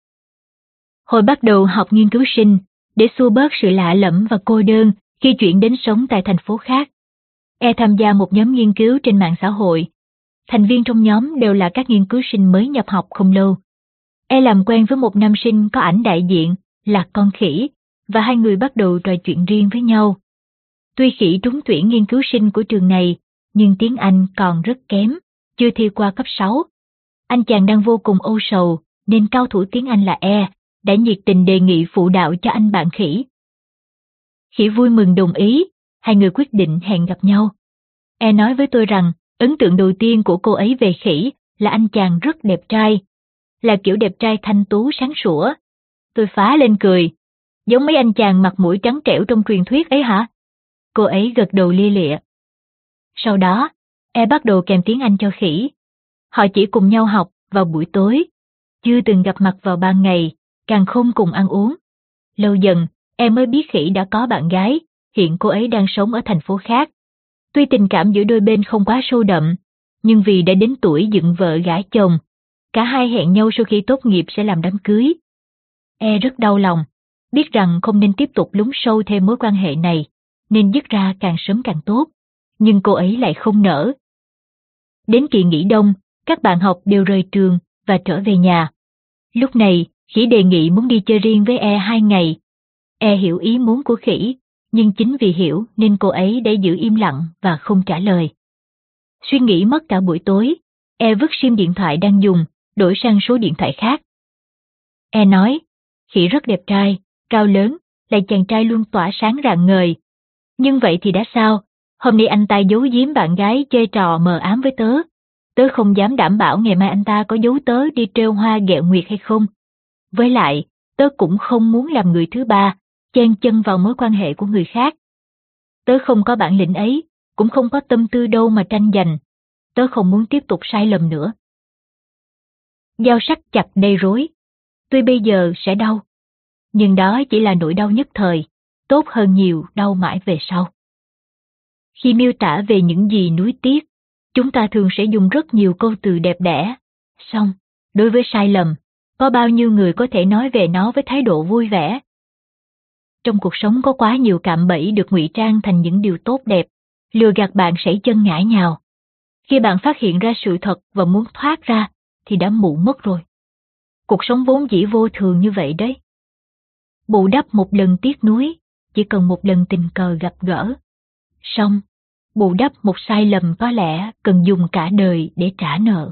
Speaker 1: Hồi bắt đầu học nghiên cứu sinh, để xua bớt sự lạ lẫm và cô đơn khi chuyển đến sống tại thành phố khác, E tham gia một nhóm nghiên cứu trên mạng xã hội. Thành viên trong nhóm đều là các nghiên cứu sinh mới nhập học không lâu. E làm quen với một nam sinh có ảnh đại diện là con khỉ, và hai người bắt đầu trò chuyện riêng với nhau. Tuy khỉ trúng tuyển nghiên cứu sinh của trường này, nhưng tiếng Anh còn rất kém, chưa thi qua cấp sáu. Anh chàng đang vô cùng âu sầu, nên cao thủ tiếng Anh là E đã nhiệt tình đề nghị phụ đạo cho anh bạn khỉ. Khỉ vui mừng đồng ý, hai người quyết định hẹn gặp nhau. E nói với tôi rằng ấn tượng đầu tiên của cô ấy về khỉ là anh chàng rất đẹp trai, là kiểu đẹp trai thanh tú sáng sủa. Tôi phá lên cười, giống mấy anh chàng mặt mũi trắng trẻo trong truyền thuyết ấy hả? Cô ấy gật đầu lia lịa. Sau đó, E bắt đầu kèm tiếng Anh cho khỉ. Họ chỉ cùng nhau học vào buổi tối, chưa từng gặp mặt vào ban ngày, càng không cùng ăn uống. Lâu dần, E mới biết khỉ đã có bạn gái, hiện cô ấy đang sống ở thành phố khác. Tuy tình cảm giữa đôi bên không quá sâu đậm, nhưng vì đã đến tuổi dựng vợ gả chồng, cả hai hẹn nhau sau khi tốt nghiệp sẽ làm đám cưới. E rất đau lòng, biết rằng không nên tiếp tục lún sâu thêm mối quan hệ này, nên dứt ra càng sớm càng tốt, nhưng cô ấy lại không nỡ. Đến kỳ nghỉ đông, các bạn học đều rời trường và trở về nhà. Lúc này, khỉ đề nghị muốn đi chơi riêng với E hai ngày. E hiểu ý muốn của khỉ, nhưng chính vì hiểu nên cô ấy đã giữ im lặng và không trả lời. Suy nghĩ mất cả buổi tối, E vứt sim điện thoại đang dùng, đổi sang số điện thoại khác. E nói, khỉ rất đẹp trai, cao lớn, là chàng trai luôn tỏa sáng rạng ngời. Nhưng vậy thì đã sao? Hôm nay anh ta giấu giếm bạn gái chơi trò mờ ám với tớ. Tớ không dám đảm bảo ngày mai anh ta có giấu tớ đi trêu hoa ghẹo nguyệt hay không. Với lại, tớ cũng không muốn làm người thứ ba, chen chân vào mối quan hệ của người khác. Tớ không có bản lĩnh ấy, cũng không có tâm tư đâu mà tranh giành. Tớ không muốn tiếp tục sai lầm nữa. Dao sắc chặt đầy rối. Tuy bây giờ sẽ đau, nhưng đó chỉ là nỗi đau nhất thời, tốt hơn nhiều đau mãi về sau. Khi miêu tả về những gì nuối tiếc, chúng ta thường sẽ dùng rất nhiều câu từ đẹp đẽ. Song, đối với sai lầm, có bao nhiêu người có thể nói về nó với thái độ vui vẻ? Trong cuộc sống có quá nhiều cạm bẫy được ngụy trang thành những điều tốt đẹp, lừa gạt bạn sảy chân ngã nhào. Khi bạn phát hiện ra sự thật và muốn thoát ra, thì đã muộn mất rồi. Cuộc sống vốn dĩ vô thường như vậy đấy. Bù đắp một lần tiếc nuối, chỉ cần một lần tình cờ gặp gỡ. Song, bù đắp một sai lầm có lẽ cần dùng cả đời để trả nợ.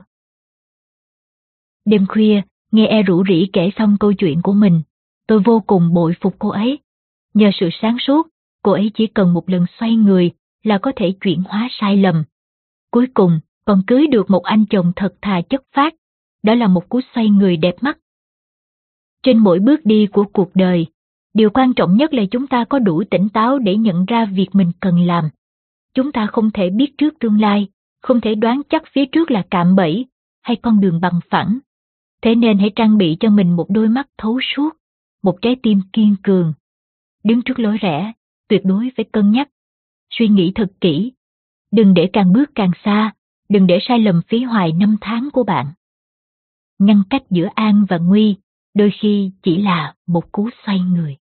Speaker 1: Đêm khuya, nghe E rủ rỉ kể xong câu chuyện của mình, tôi vô cùng bội phục cô ấy. Nhờ sự sáng suốt, cô ấy chỉ cần một lần xoay người là có thể chuyển hóa sai lầm. Cuối cùng, còn cưới được một anh chồng thật thà chất phác, đó là một cú xoay người đẹp mắt. Trên mỗi bước đi của cuộc đời, điều quan trọng nhất là chúng ta có đủ tỉnh táo để nhận ra việc mình cần làm. Chúng ta không thể biết trước tương lai, không thể đoán chắc phía trước là cạm bẫy hay con đường bằng phẳng. Thế nên hãy trang bị cho mình một đôi mắt thấu suốt, một trái tim kiên cường. Đứng trước lối rẽ, tuyệt đối phải cân nhắc, suy nghĩ thật kỹ. Đừng để càng bước càng xa, đừng để sai lầm phí hoài năm tháng của bạn. Ngăn cách giữa an và nguy, đôi khi chỉ là một cú xoay người.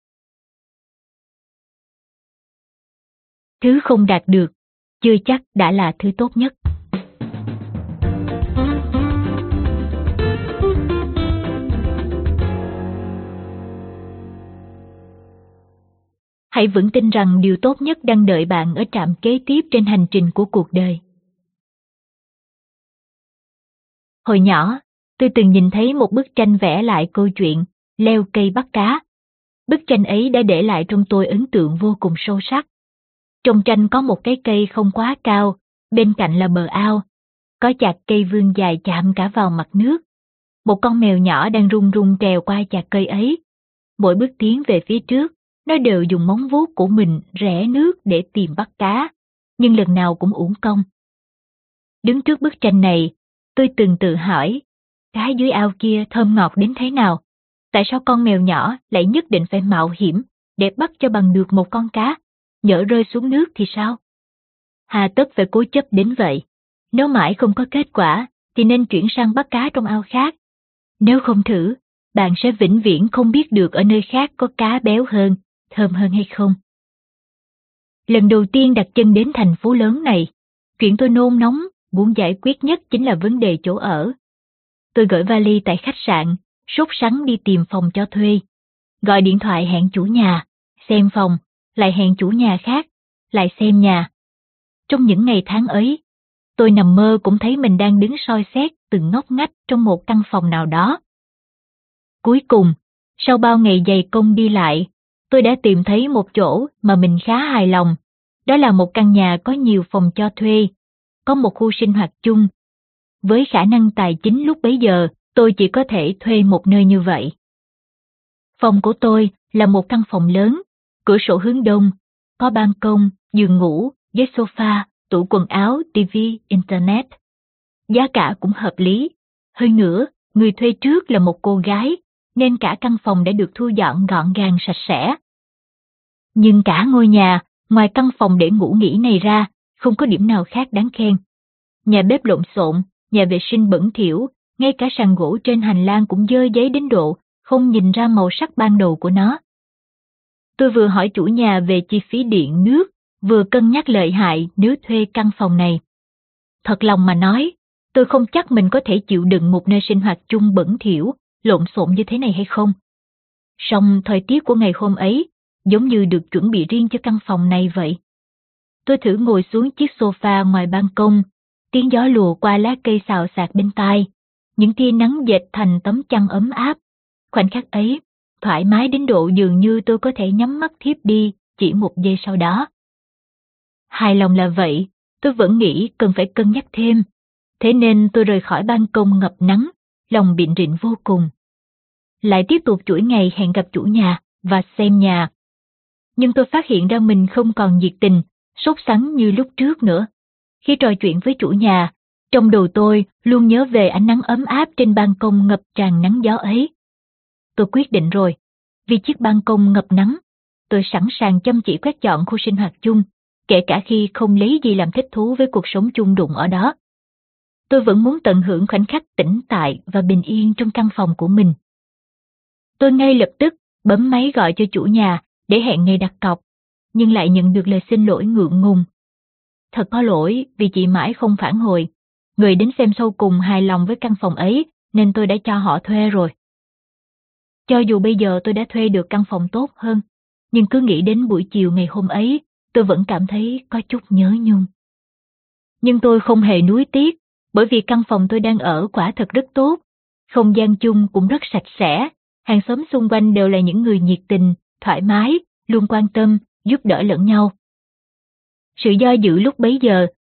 Speaker 1: Thứ không đạt được, chưa chắc đã là thứ tốt nhất. Hãy vững tin rằng điều tốt nhất đang đợi bạn ở trạm kế tiếp trên hành trình của cuộc đời. Hồi nhỏ, tôi từng nhìn thấy một bức tranh vẽ lại câu chuyện leo cây bắt cá. Bức tranh ấy đã để lại trong tôi ấn tượng vô cùng sâu sắc. Trong tranh có một cái cây không quá cao, bên cạnh là bờ ao. Có chạc cây vươn dài chạm cả vào mặt nước. Một con mèo nhỏ đang run run trèo qua chạc cây ấy. Mỗi bước tiến về phía trước, nó đều dùng móng vuốt của mình rẽ nước để tìm bắt cá, nhưng lần nào cũng uổng công. Đứng trước bức tranh này, tôi từng tự hỏi, cá dưới ao kia thơm ngọt đến thế nào? Tại sao con mèo nhỏ lại nhất định phải mạo hiểm để bắt cho bằng được một con cá, nhỡ rơi xuống nước thì sao? Hà tất phải cố chấp đến vậy. Nếu mãi không có kết quả, thì nên chuyển sang bắt cá trong ao khác. Nếu không thử, bạn sẽ vĩnh viễn không biết được ở nơi khác có cá béo hơn, thơm hơn hay không. Lần đầu tiên đặt chân đến thành phố lớn này, chuyện tôi nôn nóng, muốn giải quyết nhất chính là vấn đề chỗ ở. Tôi gửi vali tại khách sạn, sốt sắng đi tìm phòng cho thuê. Gọi điện thoại hẹn chủ nhà, xem phòng, lại hẹn chủ nhà khác, lại xem nhà. Trong những ngày tháng ấy, tôi nằm mơ cũng thấy mình đang đứng soi xét từng ngóc ngách trong một căn phòng nào đó. Cuối cùng, sau bao ngày dày công đi lại, tôi đã tìm thấy một chỗ mà mình khá hài lòng. Đó là một căn nhà có nhiều phòng cho thuê, có một khu sinh hoạt chung. Với khả năng tài chính lúc bấy giờ, tôi chỉ có thể thuê một nơi như vậy. Phòng của tôi là một căn phòng lớn, cửa sổ hướng đông, có ban công, giường ngủ, ghế sofa, tủ quần áo, tivi, internet. Giá cả cũng hợp lý. Hơn nữa, người thuê trước là một cô gái, nên cả căn phòng đã được thu dọn gọn gàng sạch sẽ. Nhưng cả ngôi nhà, ngoài căn phòng để ngủ nghỉ này ra, không có điểm nào khác đáng khen. Nhà bếp lộn xộn, nhà vệ sinh bẩn thỉu, ngay cả sàn gỗ trên hành lang cũng dơ giấy đến độ không nhìn ra màu sắc ban đầu của nó. Tôi vừa hỏi chủ nhà về chi phí điện nước, vừa cân nhắc lợi hại nếu thuê căn phòng này. Thật lòng mà nói, tôi không chắc mình có thể chịu đựng một nơi sinh hoạt chung bẩn thỉu, lộn xộn như thế này hay không. Song thời tiết của ngày hôm ấy, giống như được chuẩn bị riêng cho căn phòng này vậy. Tôi thử ngồi xuống chiếc sofa ngoài ban công, tiếng gió lùa qua lá cây xào xạc bên tai, những tia nắng dệt thành tấm chăn ấm áp. Khoảnh khắc ấy, thoải mái đến độ dường như tôi có thể nhắm mắt thiếp đi chỉ một giây sau đó. Hài lòng là vậy, tôi vẫn nghĩ cần phải cân nhắc thêm. Thế nên tôi rời khỏi ban công ngập nắng, lòng bịn rịn vô cùng. Lại tiếp tục chuỗi ngày hẹn gặp chủ nhà và xem nhà. Nhưng tôi phát hiện ra mình không còn nhiệt tình, sốt sắng như lúc trước nữa. Khi trò chuyện với chủ nhà, trong đầu tôi luôn nhớ về ánh nắng ấm áp trên ban công ngập tràn nắng gió ấy. Tôi quyết định rồi, vì chiếc ban công ngập nắng, tôi sẵn sàng chăm chỉ quét dọn khu sinh hoạt chung, kể cả khi không lấy gì làm thích thú với cuộc sống chung đụng ở đó. Tôi vẫn muốn tận hưởng khoảnh khắc tĩnh tại và bình yên trong căn phòng của mình. Tôi ngay lập tức bấm máy gọi cho chủ nhà để hẹn ngày đặt cọc, nhưng lại nhận được lời xin lỗi ngượng ngùng. Thật có lỗi vì chị mãi không phản hồi. Người đến xem sau cùng hài lòng với căn phòng ấy nên tôi đã cho họ thuê rồi. Cho dù bây giờ tôi đã thuê được căn phòng tốt hơn, nhưng cứ nghĩ đến buổi chiều ngày hôm ấy, tôi vẫn cảm thấy có chút nhớ nhung. Nhưng tôi không hề nuối tiếc, bởi vì căn phòng tôi đang ở quả thật rất tốt, không gian chung cũng rất sạch sẽ, hàng xóm xung quanh đều là những người nhiệt tình, thoải mái, luôn quan tâm, giúp đỡ lẫn nhau. Sự do dự lúc bấy giờ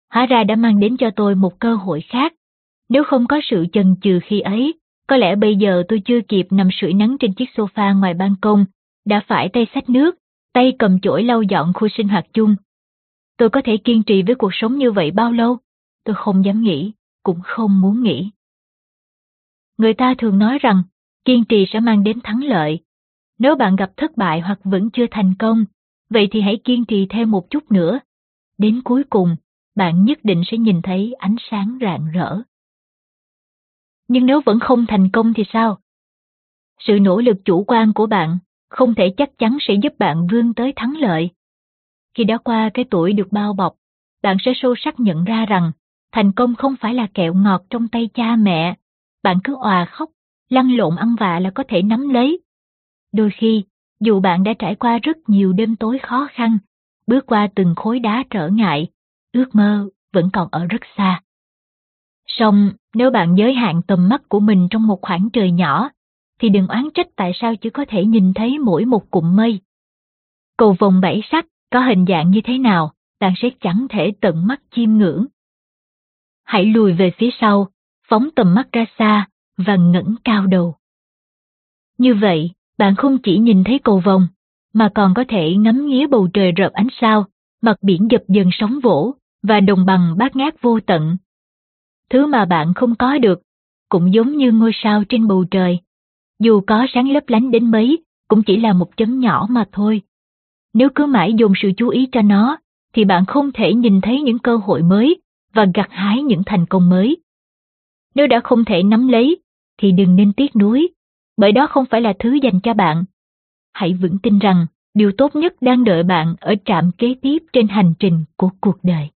Speaker 1: hóa ra đã mang đến cho tôi một cơ hội khác. Nếu không có sự chần chừ khi ấy, có lẽ bây giờ tôi chưa kịp nằm sưởi nắng trên chiếc sofa ngoài ban công, đã phải tay xách nước, tay cầm chổi lau dọn khu sinh hoạt chung. Tôi có thể kiên trì với cuộc sống như vậy bao lâu? Tôi không dám nghĩ, cũng không muốn nghĩ. Người ta thường nói rằng, kiên trì sẽ mang đến thắng lợi. Nếu bạn gặp thất bại hoặc vẫn chưa thành công, vậy thì hãy kiên trì thêm một chút nữa. Đến cuối cùng, bạn nhất định sẽ nhìn thấy ánh sáng rạng rỡ. Nhưng nếu vẫn không thành công thì sao? Sự nỗ lực chủ quan của bạn không thể chắc chắn sẽ giúp bạn vươn tới thắng lợi. Khi đã qua cái tuổi được bao bọc, bạn sẽ sâu sắc nhận ra rằng thành công không phải là kẹo ngọt trong tay cha mẹ. Bạn cứ òa khóc, lăn lộn ăn vạ là có thể nắm lấy. Đôi khi, dù bạn đã trải qua rất nhiều đêm tối khó khăn, bước qua từng khối đá trở ngại, ước mơ vẫn còn ở rất xa. Song nếu bạn giới hạn tầm mắt của mình trong một khoảng trời nhỏ, thì đừng oán trách tại sao chỉ có thể nhìn thấy mỗi một cụm mây. Cầu vồng bảy sắc có hình dạng như thế nào, bạn sẽ chẳng thể tận mắt chiêm ngưỡng. Hãy lùi về phía sau, phóng tầm mắt ra xa và ngẩng cao đầu. Như vậy, bạn không chỉ nhìn thấy cầu vồng, mà còn có thể ngắm nghía bầu trời rợp ánh sao, mặt biển dập dần sóng vỗ và đồng bằng bát ngát vô tận. Thứ mà bạn không có được, cũng giống như ngôi sao trên bầu trời. Dù có sáng lấp lánh đến mấy, cũng chỉ là một chấm nhỏ mà thôi. Nếu cứ mãi dồn sự chú ý cho nó, thì bạn không thể nhìn thấy những cơ hội mới và gặt hái những thành công mới. Nếu đã không thể nắm lấy, thì đừng nên tiếc nuối, bởi đó không phải là thứ dành cho bạn. Hãy vững tin rằng điều tốt nhất đang đợi bạn ở trạm kế tiếp trên hành trình của cuộc đời.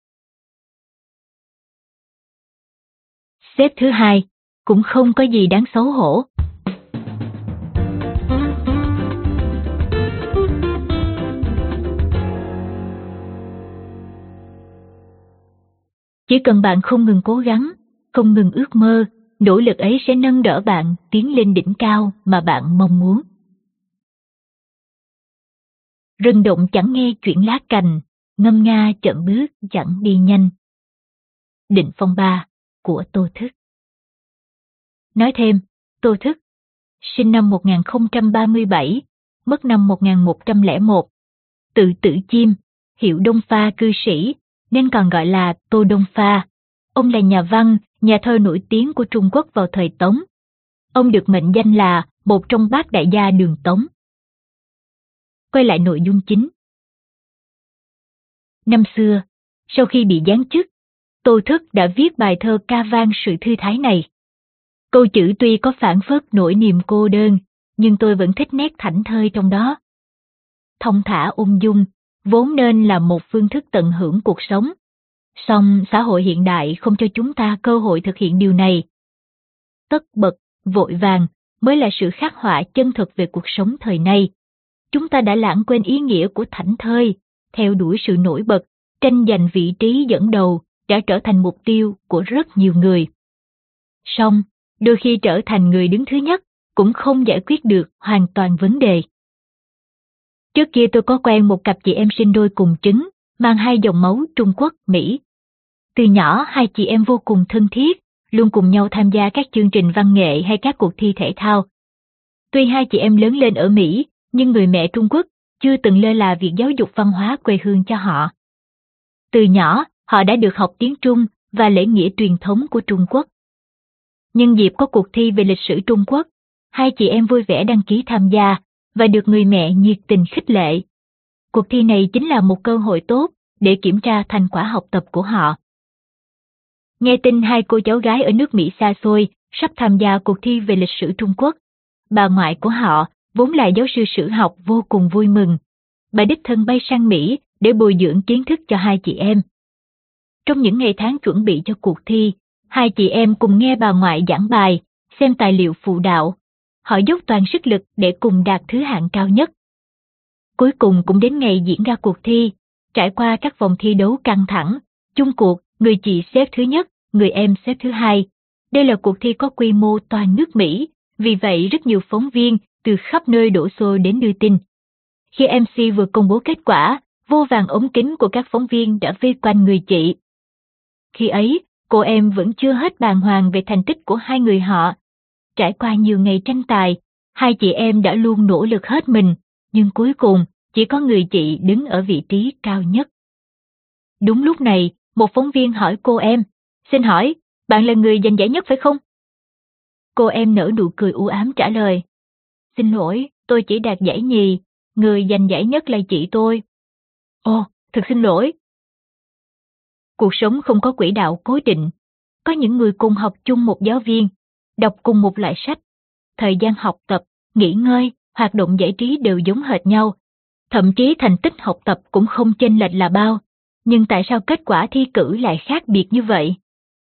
Speaker 1: Xếp thứ hai, cũng không có gì đáng xấu hổ. Chỉ cần bạn không ngừng cố gắng, không ngừng ước mơ, nỗ lực ấy sẽ nâng đỡ bạn tiến lên đỉnh cao mà bạn mong muốn. Rừng động chẳng nghe chuyện lá cành, ngâm nga chậm bước chẳng đi nhanh. Định phong ba của Tô Thức. Nói thêm, Tô Thức, sinh năm một nghìn không trăm ba mươi bảy, mất năm một nghìn một trăm lẻ một, tự tử chim, hiệu Đông Pha cư sĩ, nên còn gọi là Tô Đông Pha. Ông là nhà văn, nhà thơ nổi tiếng của Trung Quốc vào thời Tống. Ông được mệnh danh là một trong bát đại gia đường Tống. Quay lại nội dung chính. Năm xưa, sau khi bị giáng chức, Tô Thức đã viết bài thơ ca vang sự thư thái này. Câu chữ tuy có phảng phất nỗi niềm cô đơn, nhưng tôi vẫn thích nét thảnh thơi trong đó. Thong thả ung dung, vốn nên là một phương thức tận hưởng cuộc sống. Song xã hội hiện đại không cho chúng ta cơ hội thực hiện điều này. Tất bật, vội vàng mới là sự khắc họa chân thực về cuộc sống thời nay. Chúng ta đã lãng quên ý nghĩa của thảnh thơi, theo đuổi sự nổi bật, tranh giành vị trí dẫn đầu đã trở thành mục tiêu của rất nhiều người. Song, đôi khi trở thành người đứng thứ nhất cũng không giải quyết được hoàn toàn vấn đề. Trước kia tôi có quen một cặp chị em sinh đôi cùng trứng, mang hai dòng máu Trung Quốc, Mỹ. Từ nhỏ hai chị em vô cùng thân thiết, luôn cùng nhau tham gia các chương trình văn nghệ hay các cuộc thi thể thao. Tuy hai chị em lớn lên ở Mỹ, nhưng người mẹ Trung Quốc chưa từng lơ là việc giáo dục văn hóa quê hương cho họ. Từ nhỏ, họ đã được học tiếng Trung và lễ nghĩa truyền thống của Trung Quốc. Nhân dịp có cuộc thi về lịch sử Trung Quốc, hai chị em vui vẻ đăng ký tham gia và được người mẹ nhiệt tình khích lệ. Cuộc thi này chính là một cơ hội tốt để kiểm tra thành quả học tập của họ. Nghe tin hai cô cháu gái ở nước Mỹ xa xôi sắp tham gia cuộc thi về lịch sử Trung Quốc, bà ngoại của họ, vốn là giáo sư sử học, vô cùng vui mừng. Bà đích thân bay sang Mỹ để bồi dưỡng kiến thức cho hai chị em. Trong những ngày tháng chuẩn bị cho cuộc thi, hai chị em cùng nghe bà ngoại giảng bài, xem tài liệu phụ đạo. Họ dốc toàn sức lực để cùng đạt thứ hạng cao nhất. Cuối cùng cũng đến ngày diễn ra cuộc thi, trải qua các vòng thi đấu căng thẳng, chung cuộc, người chị xếp thứ nhất, người em xếp thứ hai. Đây là cuộc thi có quy mô toàn nước Mỹ, vì vậy rất nhiều phóng viên từ khắp nơi đổ xô đến đưa tin. Khi em xê vừa công bố kết quả, vô vàn ống kính của các phóng viên đã vây quanh người chị. Khi ấy, cô em vẫn chưa hết bàng hoàng về thành tích của hai người họ. Trải qua nhiều ngày tranh tài, hai chị em đã luôn nỗ lực hết mình, nhưng cuối cùng chỉ có người chị đứng ở vị trí cao nhất. Đúng lúc này, một phóng viên hỏi cô em, xin hỏi, bạn là người giành giải nhất phải không? Cô em nở nụ cười u ám trả lời, xin lỗi, tôi chỉ đạt giải nhì, người giành giải nhất là chị tôi. Ồ, thật xin lỗi. Cuộc sống không có quỹ đạo cố định. Có những người cùng học chung một giáo viên, đọc cùng một loại sách. Thời gian học tập, nghỉ ngơi, hoạt động giải trí đều giống hệt nhau. Thậm chí thành tích học tập cũng không chênh lệch là bao. Nhưng tại sao kết quả thi cử lại khác biệt như vậy?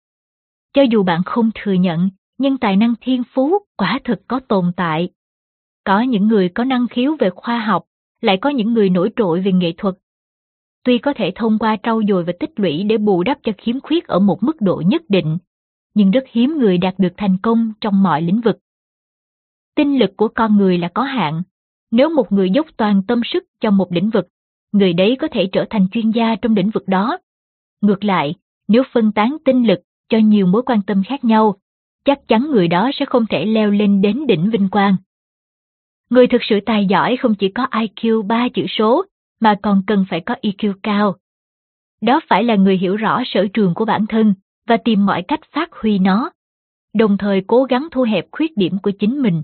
Speaker 1: Cho dù bạn không thừa nhận, nhưng tài năng thiên phú quả thực có tồn tại. Có những người có năng khiếu về khoa học, lại có những người nổi trội về nghệ thuật. Tuy có thể thông qua trau dồi và tích lũy để bù đắp cho khiếm khuyết ở một mức độ nhất định, nhưng rất hiếm người đạt được thành công trong mọi lĩnh vực. Tinh lực của con người là có hạn. Nếu một người dốc toàn tâm sức cho một lĩnh vực, người đấy có thể trở thành chuyên gia trong lĩnh vực đó. Ngược lại, nếu phân tán tinh lực cho nhiều mối quan tâm khác nhau, chắc chắn người đó sẽ không thể leo lên đến đỉnh vinh quang. Người thực sự tài giỏi không chỉ có I Q ba chữ số, mà còn cần phải có E Q cao. Đó phải là người hiểu rõ sở trường của bản thân và tìm mọi cách phát huy nó, đồng thời cố gắng thu hẹp khuyết điểm của chính mình.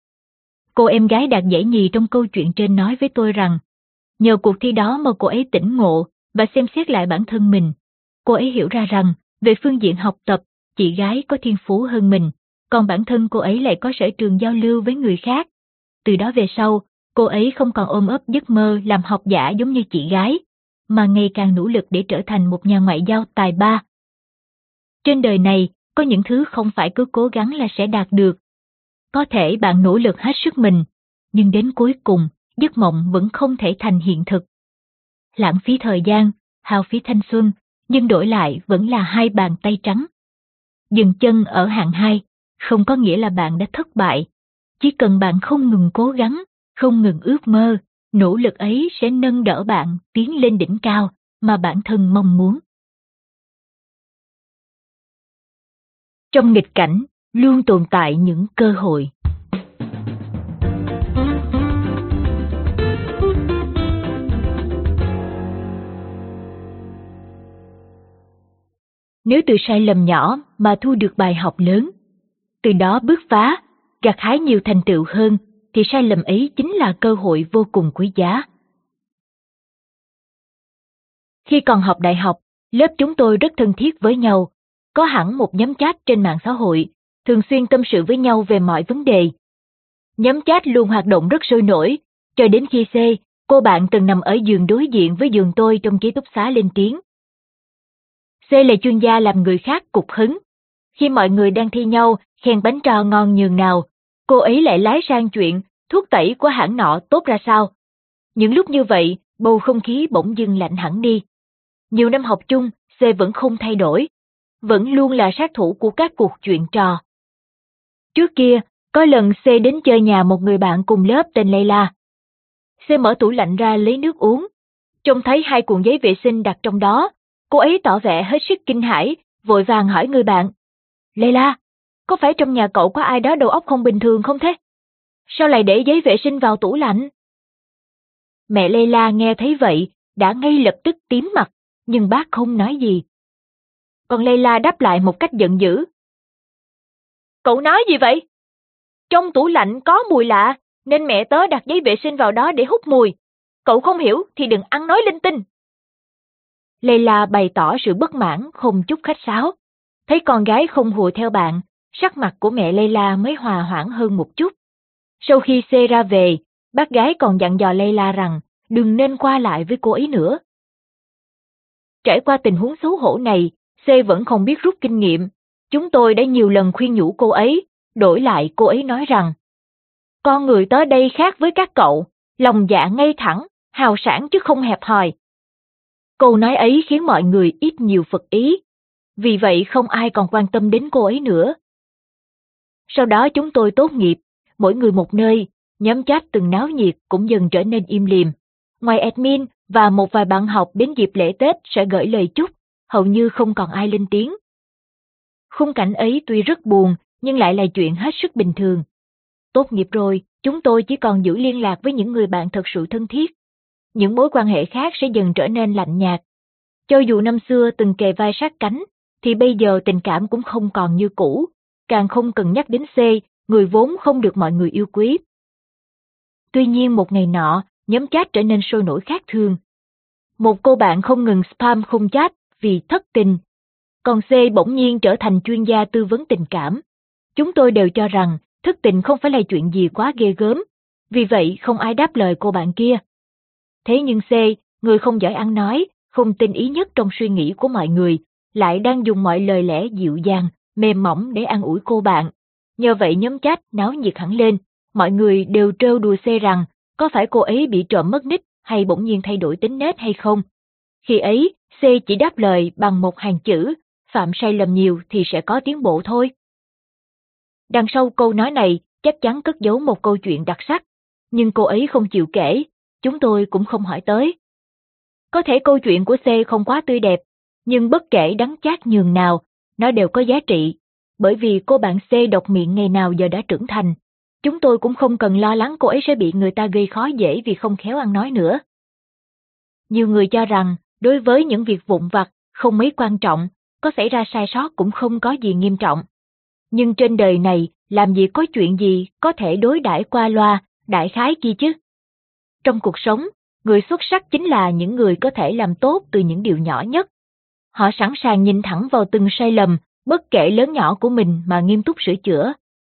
Speaker 1: Cô em gái đạt giải nhì trong câu chuyện trên nói với tôi rằng, nhờ cuộc thi đó mà cô ấy tỉnh ngộ và xem xét lại bản thân mình. Cô ấy hiểu ra rằng, về phương diện học tập, chị gái có thiên phú hơn mình, còn bản thân cô ấy lại có sở trường giao lưu với người khác. Từ đó về sau, cô ấy không còn ôm ấp giấc mơ làm học giả giống như chị gái, mà ngày càng nỗ lực để trở thành một nhà ngoại giao tài ba. Trên đời này, có những thứ không phải cứ cố gắng là sẽ đạt được. Có thể bạn nỗ lực hết sức mình, nhưng đến cuối cùng, giấc mộng vẫn không thể thành hiện thực. Lãng phí thời gian, hao phí thanh xuân, nhưng đổi lại vẫn là hai bàn tay trắng. Dừng chân ở hạng hai, không có nghĩa là bạn đã thất bại. Chỉ cần bạn không ngừng cố gắng, không ngừng ước mơ, nỗ lực ấy sẽ nâng đỡ bạn tiến lên đỉnh cao mà bản thân mong muốn. Trong nghịch cảnh, luôn tồn tại những cơ hội. Nếu từ sai lầm nhỏ mà thu được bài học lớn, từ đó bứt phá, gặt hái nhiều thành tựu hơn, thì sai lầm ấy chính là cơ hội vô cùng quý giá. Khi còn học đại học, lớp chúng tôi rất thân thiết với nhau, có hẳn một nhóm chat trên mạng xã hội, thường xuyên tâm sự với nhau về mọi vấn đề. Nhóm chat luôn hoạt động rất sôi nổi, cho đến khi C, cô bạn từng nằm ở giường đối diện với giường tôi trong ký túc xá lên tiếng. C là chuyên gia làm người khác cục hứng. Khi mọi người đang thi nhau, khen bánh trò ngon nhường nào, cô ấy lại lái sang chuyện thuốc tẩy của hãng nọ tốt ra sao. Những lúc như vậy, bầu không khí bỗng dưng lạnh hẳn đi. Nhiều năm học chung, C vẫn không thay đổi, vẫn luôn là sát thủ của các cuộc chuyện trò. Trước kia, có lần C đến chơi nhà một người bạn cùng lớp tên Layla. C mở tủ lạnh ra lấy nước uống, trông thấy hai cuộn giấy vệ sinh đặt trong đó, cô ấy tỏ vẻ hết sức kinh hãi, vội vàng hỏi người bạn. Layla, có phải trong nhà cậu có ai đó đầu óc không bình thường không thế? Sao lại để giấy vệ sinh vào tủ lạnh? Mẹ Layla nghe thấy vậy, đã ngay lập tức tím mặt, nhưng bác không nói gì. Còn Layla đáp lại một cách giận dữ. Cậu nói gì vậy? Trong tủ lạnh có mùi lạ, nên mẹ tớ đặt giấy vệ sinh vào đó để hút mùi. Cậu không hiểu thì đừng ăn nói linh tinh. Layla bày tỏ sự bất mãn không chút khách sáo. Thấy con gái không hùa theo bạn, sắc mặt của mẹ Layla mới hòa hoãn hơn một chút. Sau khi C ra về, bác gái còn dặn dò Layla rằng đừng nên qua lại với cô ấy nữa. Trải qua tình huống xấu hổ này, C vẫn không biết rút kinh nghiệm. Chúng tôi đã nhiều lần khuyên nhủ cô ấy, đổi lại cô ấy nói rằng con người tới đây khác với các cậu, lòng dạ ngay thẳng, hào sảng chứ không hẹp hòi. Câu nói ấy khiến mọi người ít nhiều phật ý, vì vậy không ai còn quan tâm đến cô ấy nữa. Sau đó chúng tôi tốt nghiệp, mỗi người một nơi, nhóm chat từng náo nhiệt cũng dần trở nên im lìm. Ngoài admin và một vài bạn học đến dịp lễ Tết sẽ gửi lời chúc, hầu như không còn ai lên tiếng. Khung cảnh ấy tuy rất buồn, nhưng lại là chuyện hết sức bình thường. Tốt nghiệp rồi, chúng tôi chỉ còn giữ liên lạc với những người bạn thật sự thân thiết. Những mối quan hệ khác sẽ dần trở nên lạnh nhạt. Cho dù năm xưa từng kề vai sát cánh, thì bây giờ tình cảm cũng không còn như cũ, càng không cần nhắc đến C, người vốn không được mọi người yêu quý. Tuy nhiên một ngày nọ, nhóm chat trở nên sôi nổi khác thường. Một cô bạn không ngừng spam khung chat vì thất tình, còn C bỗng nhiên trở thành chuyên gia tư vấn tình cảm. Chúng tôi đều cho rằng thất tình không phải là chuyện gì quá ghê gớm, vì vậy không ai đáp lời cô bạn kia. Thế nhưng C, người không giỏi ăn nói, không tinh ý nhất trong suy nghĩ của mọi người, lại đang dùng mọi lời lẽ dịu dàng, mềm mỏng để an ủi cô bạn. Nhờ vậy nhóm chat náo nhiệt hẳn lên, mọi người đều trêu đùa C rằng có phải cô ấy bị trộm mất nick hay bỗng nhiên thay đổi tính nết hay không. Khi ấy, C chỉ đáp lời bằng một hàng chữ, phạm sai lầm nhiều thì sẽ có tiến bộ thôi. Đằng sau câu nói này chắc chắn cất giấu một câu chuyện đặc sắc, nhưng cô ấy không chịu kể, chúng tôi cũng không hỏi tới. Có thể câu chuyện của C không quá tươi đẹp, nhưng bất kể đắng chát nhường nào, nó đều có giá trị, bởi vì cô bạn C độc miệng ngày nào giờ đã trưởng thành. Chúng tôi cũng không cần lo lắng cô ấy sẽ bị người ta gây khó dễ vì không khéo ăn nói nữa. Nhiều người cho rằng, đối với những việc vụn vặt, không mấy quan trọng, có xảy ra sai sót cũng không có gì nghiêm trọng. Nhưng trên đời này, làm gì có chuyện gì có thể đối đãi qua loa, đại khái kia chứ. Trong cuộc sống, người xuất sắc chính là những người có thể làm tốt từ những điều nhỏ nhất. Họ sẵn sàng nhìn thẳng vào từng sai lầm, bất kể lớn nhỏ của mình mà nghiêm túc sửa chữa.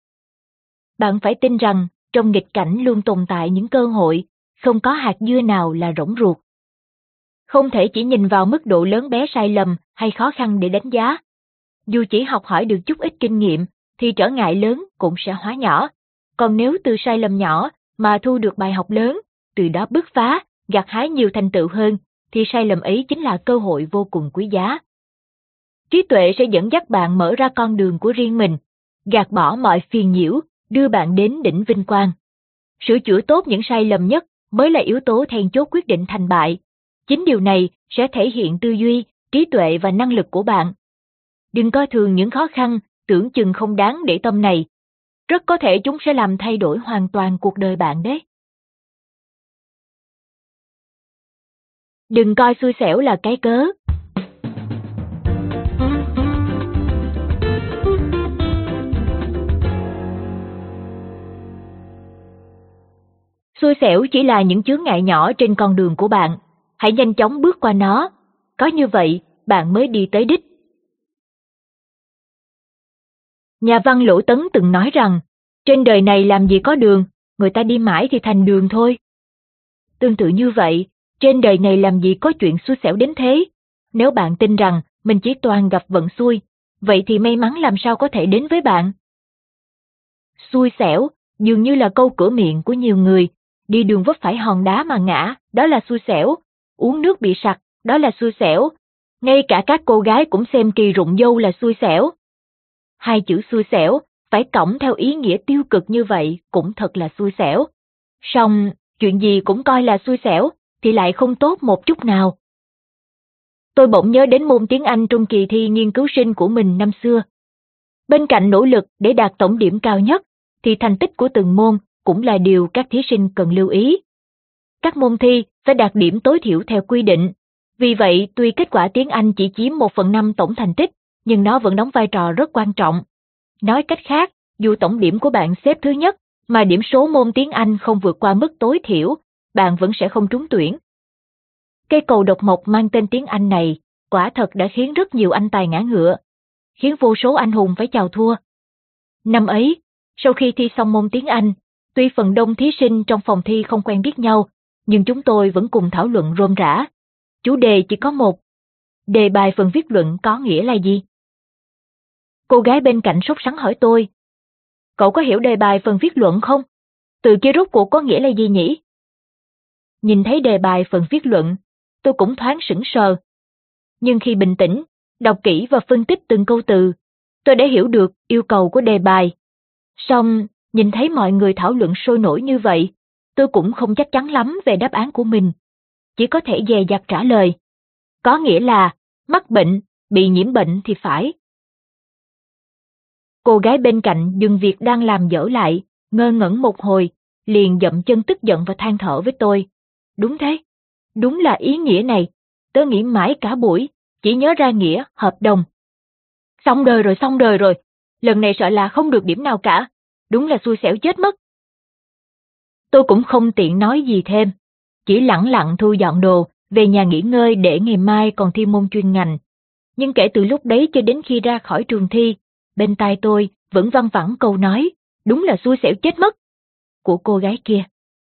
Speaker 1: Bạn phải tin rằng, trong nghịch cảnh luôn tồn tại những cơ hội, không có hạt dưa nào là rỗng ruột. Không thể chỉ nhìn vào mức độ lớn bé sai lầm hay khó khăn để đánh giá. Dù chỉ học hỏi được chút ít kinh nghiệm, thì trở ngại lớn cũng sẽ hóa nhỏ. Còn nếu từ sai lầm nhỏ mà thu được bài học lớn, từ đó bứt phá, gặt hái nhiều thành tựu hơn, thì sai lầm ấy chính là cơ hội vô cùng quý giá. Trí tuệ sẽ dẫn dắt bạn mở ra con đường của riêng mình, gạt bỏ mọi phiền nhiễu, đưa bạn đến đỉnh vinh quang. Sửa chữa tốt những sai lầm nhất mới là yếu tố then chốt quyết định thành bại. Chính điều này sẽ thể hiện tư duy, trí tuệ và năng lực của bạn. Đừng coi thường những khó khăn, tưởng chừng không đáng để tâm này. Rất có thể chúng sẽ làm thay đổi hoàn toàn cuộc đời bạn đấy. Đừng coi xui xẻo là cái cớ. Xui xẻo chỉ là những chướng ngại nhỏ trên con đường của bạn. Hãy nhanh chóng bước qua nó. Có như vậy, bạn mới đi tới đích. Nhà văn Lỗ Tấn từng nói rằng, trên đời này làm gì có đường, người ta đi mãi thì thành đường thôi. Tương tự như vậy, trên đời này làm gì có chuyện xui xẻo đến thế. Nếu bạn tin rằng mình chỉ toàn gặp vận xui, vậy thì may mắn làm sao có thể đến với bạn. Xui xẻo, dường như là câu cửa miệng của nhiều người. Đi đường vấp phải hòn đá mà ngã, đó là xui xẻo. Uống nước bị sặc, đó là xui xẻo. Ngay cả các cô gái cũng xem kỳ rụng dâu là xui xẻo. Hai chữ xui xẻo, phải cõng theo ý nghĩa tiêu cực như vậy cũng thật là xui xẻo. Song, chuyện gì cũng coi là xui xẻo, thì lại không tốt một chút nào. Tôi bỗng nhớ đến môn tiếng Anh trong kỳ thi nghiên cứu sinh của mình năm xưa. Bên cạnh nỗ lực để đạt tổng điểm cao nhất, thì thành tích của từng môn cũng là điều các thí sinh cần lưu ý. Các môn thi phải đạt điểm tối thiểu theo quy định. Vì vậy, tuy kết quả tiếng Anh chỉ chiếm một phần năm tổng thành tích, nhưng nó vẫn đóng vai trò rất quan trọng. Nói cách khác, dù tổng điểm của bạn xếp thứ nhất, mà điểm số môn tiếng Anh không vượt qua mức tối thiểu, bạn vẫn sẽ không trúng tuyển. Cây cầu độc mộc mang tên tiếng Anh này, quả thật đã khiến rất nhiều anh tài ngã ngựa, khiến vô số anh hùng phải chào thua. Năm ấy, sau khi thi xong môn tiếng Anh, tuy phần đông thí sinh trong phòng thi không quen biết nhau, nhưng chúng tôi vẫn cùng thảo luận rôm rả. Chủ đề chỉ có một. Đề bài phần viết luận có nghĩa là gì? Cô gái bên cạnh sốt sắng hỏi tôi. Cậu có hiểu đề bài phần viết luận không? Từ kia rốt cuộc có nghĩa là gì nhỉ? Nhìn thấy đề bài phần viết luận, tôi cũng thoáng sững sờ. Nhưng khi bình tĩnh, đọc kỹ và phân tích từng câu từ, tôi đã hiểu được yêu cầu của đề bài. Song, nhìn thấy mọi người thảo luận sôi nổi như vậy, tôi cũng không chắc chắn lắm về đáp án của mình. Chỉ có thể dè dặt trả lời. Có nghĩa là, Mắc bệnh, bị nhiễm bệnh thì phải. Cô gái bên cạnh dừng việc đang làm dở lại, ngơ ngẩn một hồi, liền dậm chân tức giận và than thở với tôi. Đúng thế, đúng là ý nghĩa này, tớ nghĩ mãi cả buổi, chỉ nhớ ra nghĩa hợp đồng. Xong đời rồi, xong đời rồi, lần này sợ là không được điểm nào cả, đúng là xui xẻo chết mất. Tôi cũng không tiện nói gì thêm, chỉ lẳng lặng thu dọn đồ, về nhà nghỉ ngơi để ngày mai còn thi môn chuyên ngành. Nhưng kể từ lúc đấy cho đến khi ra khỏi trường thi, bên tai tôi vẫn văng vẳng câu nói, đúng là xui xẻo chết mất, của cô gái kia.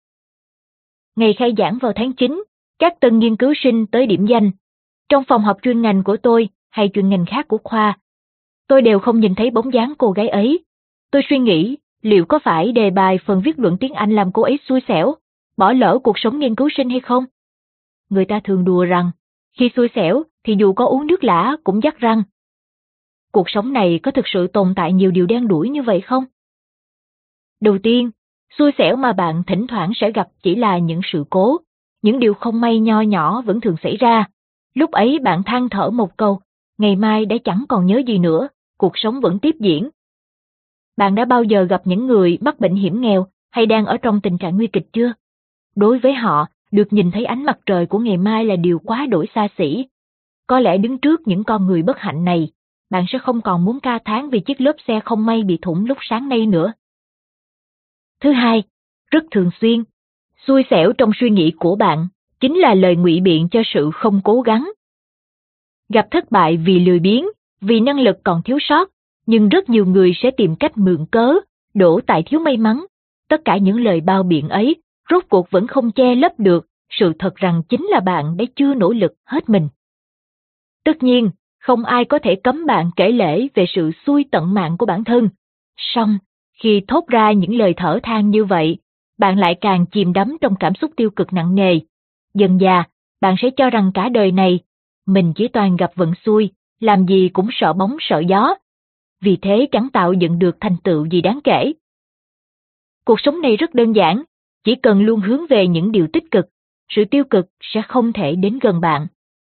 Speaker 1: Ngày khai giảng vào tháng chín, các tân nghiên cứu sinh tới điểm danh. Trong phòng học chuyên ngành của tôi hay chuyên ngành khác của khoa, tôi đều không nhìn thấy bóng dáng cô gái ấy. Tôi suy nghĩ, liệu có phải đề bài phần viết luận tiếng Anh làm cô ấy xui xẻo, bỏ lỡ cuộc sống nghiên cứu sinh hay không? Người ta thường đùa rằng, khi xui xẻo thì dù có uống nước lã cũng vắt răng. Cuộc sống này có thực sự tồn tại nhiều điều đen đủi như vậy không? Đầu tiên, xui xẻo mà bạn thỉnh thoảng sẽ gặp chỉ là những sự cố, những điều không may nho nhỏ vẫn thường xảy ra. Lúc ấy bạn than thở một câu, ngày mai đã chẳng còn nhớ gì nữa, cuộc sống vẫn tiếp diễn. Bạn đã bao giờ gặp những người mắc bệnh hiểm nghèo hay đang ở trong tình trạng nguy kịch chưa? Đối với họ, được nhìn thấy ánh mặt trời của ngày mai là điều quá đổi xa xỉ. Có lẽ đứng trước những con người bất hạnh này, bạn sẽ không còn muốn ca thán vì chiếc lốp xe không may bị thủng lúc sáng nay nữa. Thứ hai, rất thường xuyên, xui xẻo trong suy nghĩ của bạn chính là lời ngụy biện cho sự không cố gắng. Gặp thất bại vì lười biếng, vì năng lực còn thiếu sót, nhưng rất nhiều người sẽ tìm cách mượn cớ, đổ tại thiếu may mắn. Tất cả những lời bao biện ấy, rốt cuộc vẫn không che lấp được sự thật rằng chính là bạn đã chưa nỗ lực hết mình. Tất nhiên, không ai có thể cấm bạn kể lể về sự xui tận mạng của bản thân. Song, khi thốt ra những lời thở than như vậy, bạn lại càng chìm đắm trong cảm xúc tiêu cực nặng nề. Dần dà, bạn sẽ cho rằng cả đời này, mình chỉ toàn gặp vận xui, làm gì cũng sợ bóng sợ gió. Vì thế chẳng tạo dựng được thành tựu gì đáng kể. Cuộc sống này rất đơn giản, chỉ cần luôn hướng về những điều tích cực, sự tiêu cực sẽ không thể đến gần bạn.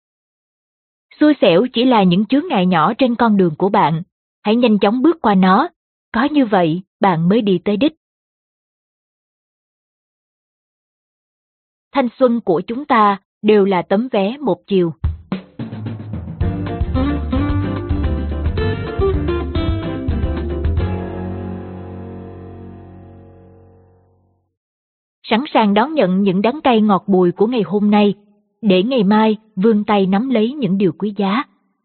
Speaker 1: Xui xẻo chỉ là những chướng ngại nhỏ trên con đường của bạn, hãy nhanh chóng bước qua nó, có như vậy bạn mới đi tới đích. Thanh xuân của chúng ta đều là tấm vé một chiều. Sẵn sàng đón nhận những đắng cay ngọt bùi của ngày hôm nay, để ngày mai vươn tay nắm lấy những điều quý giá.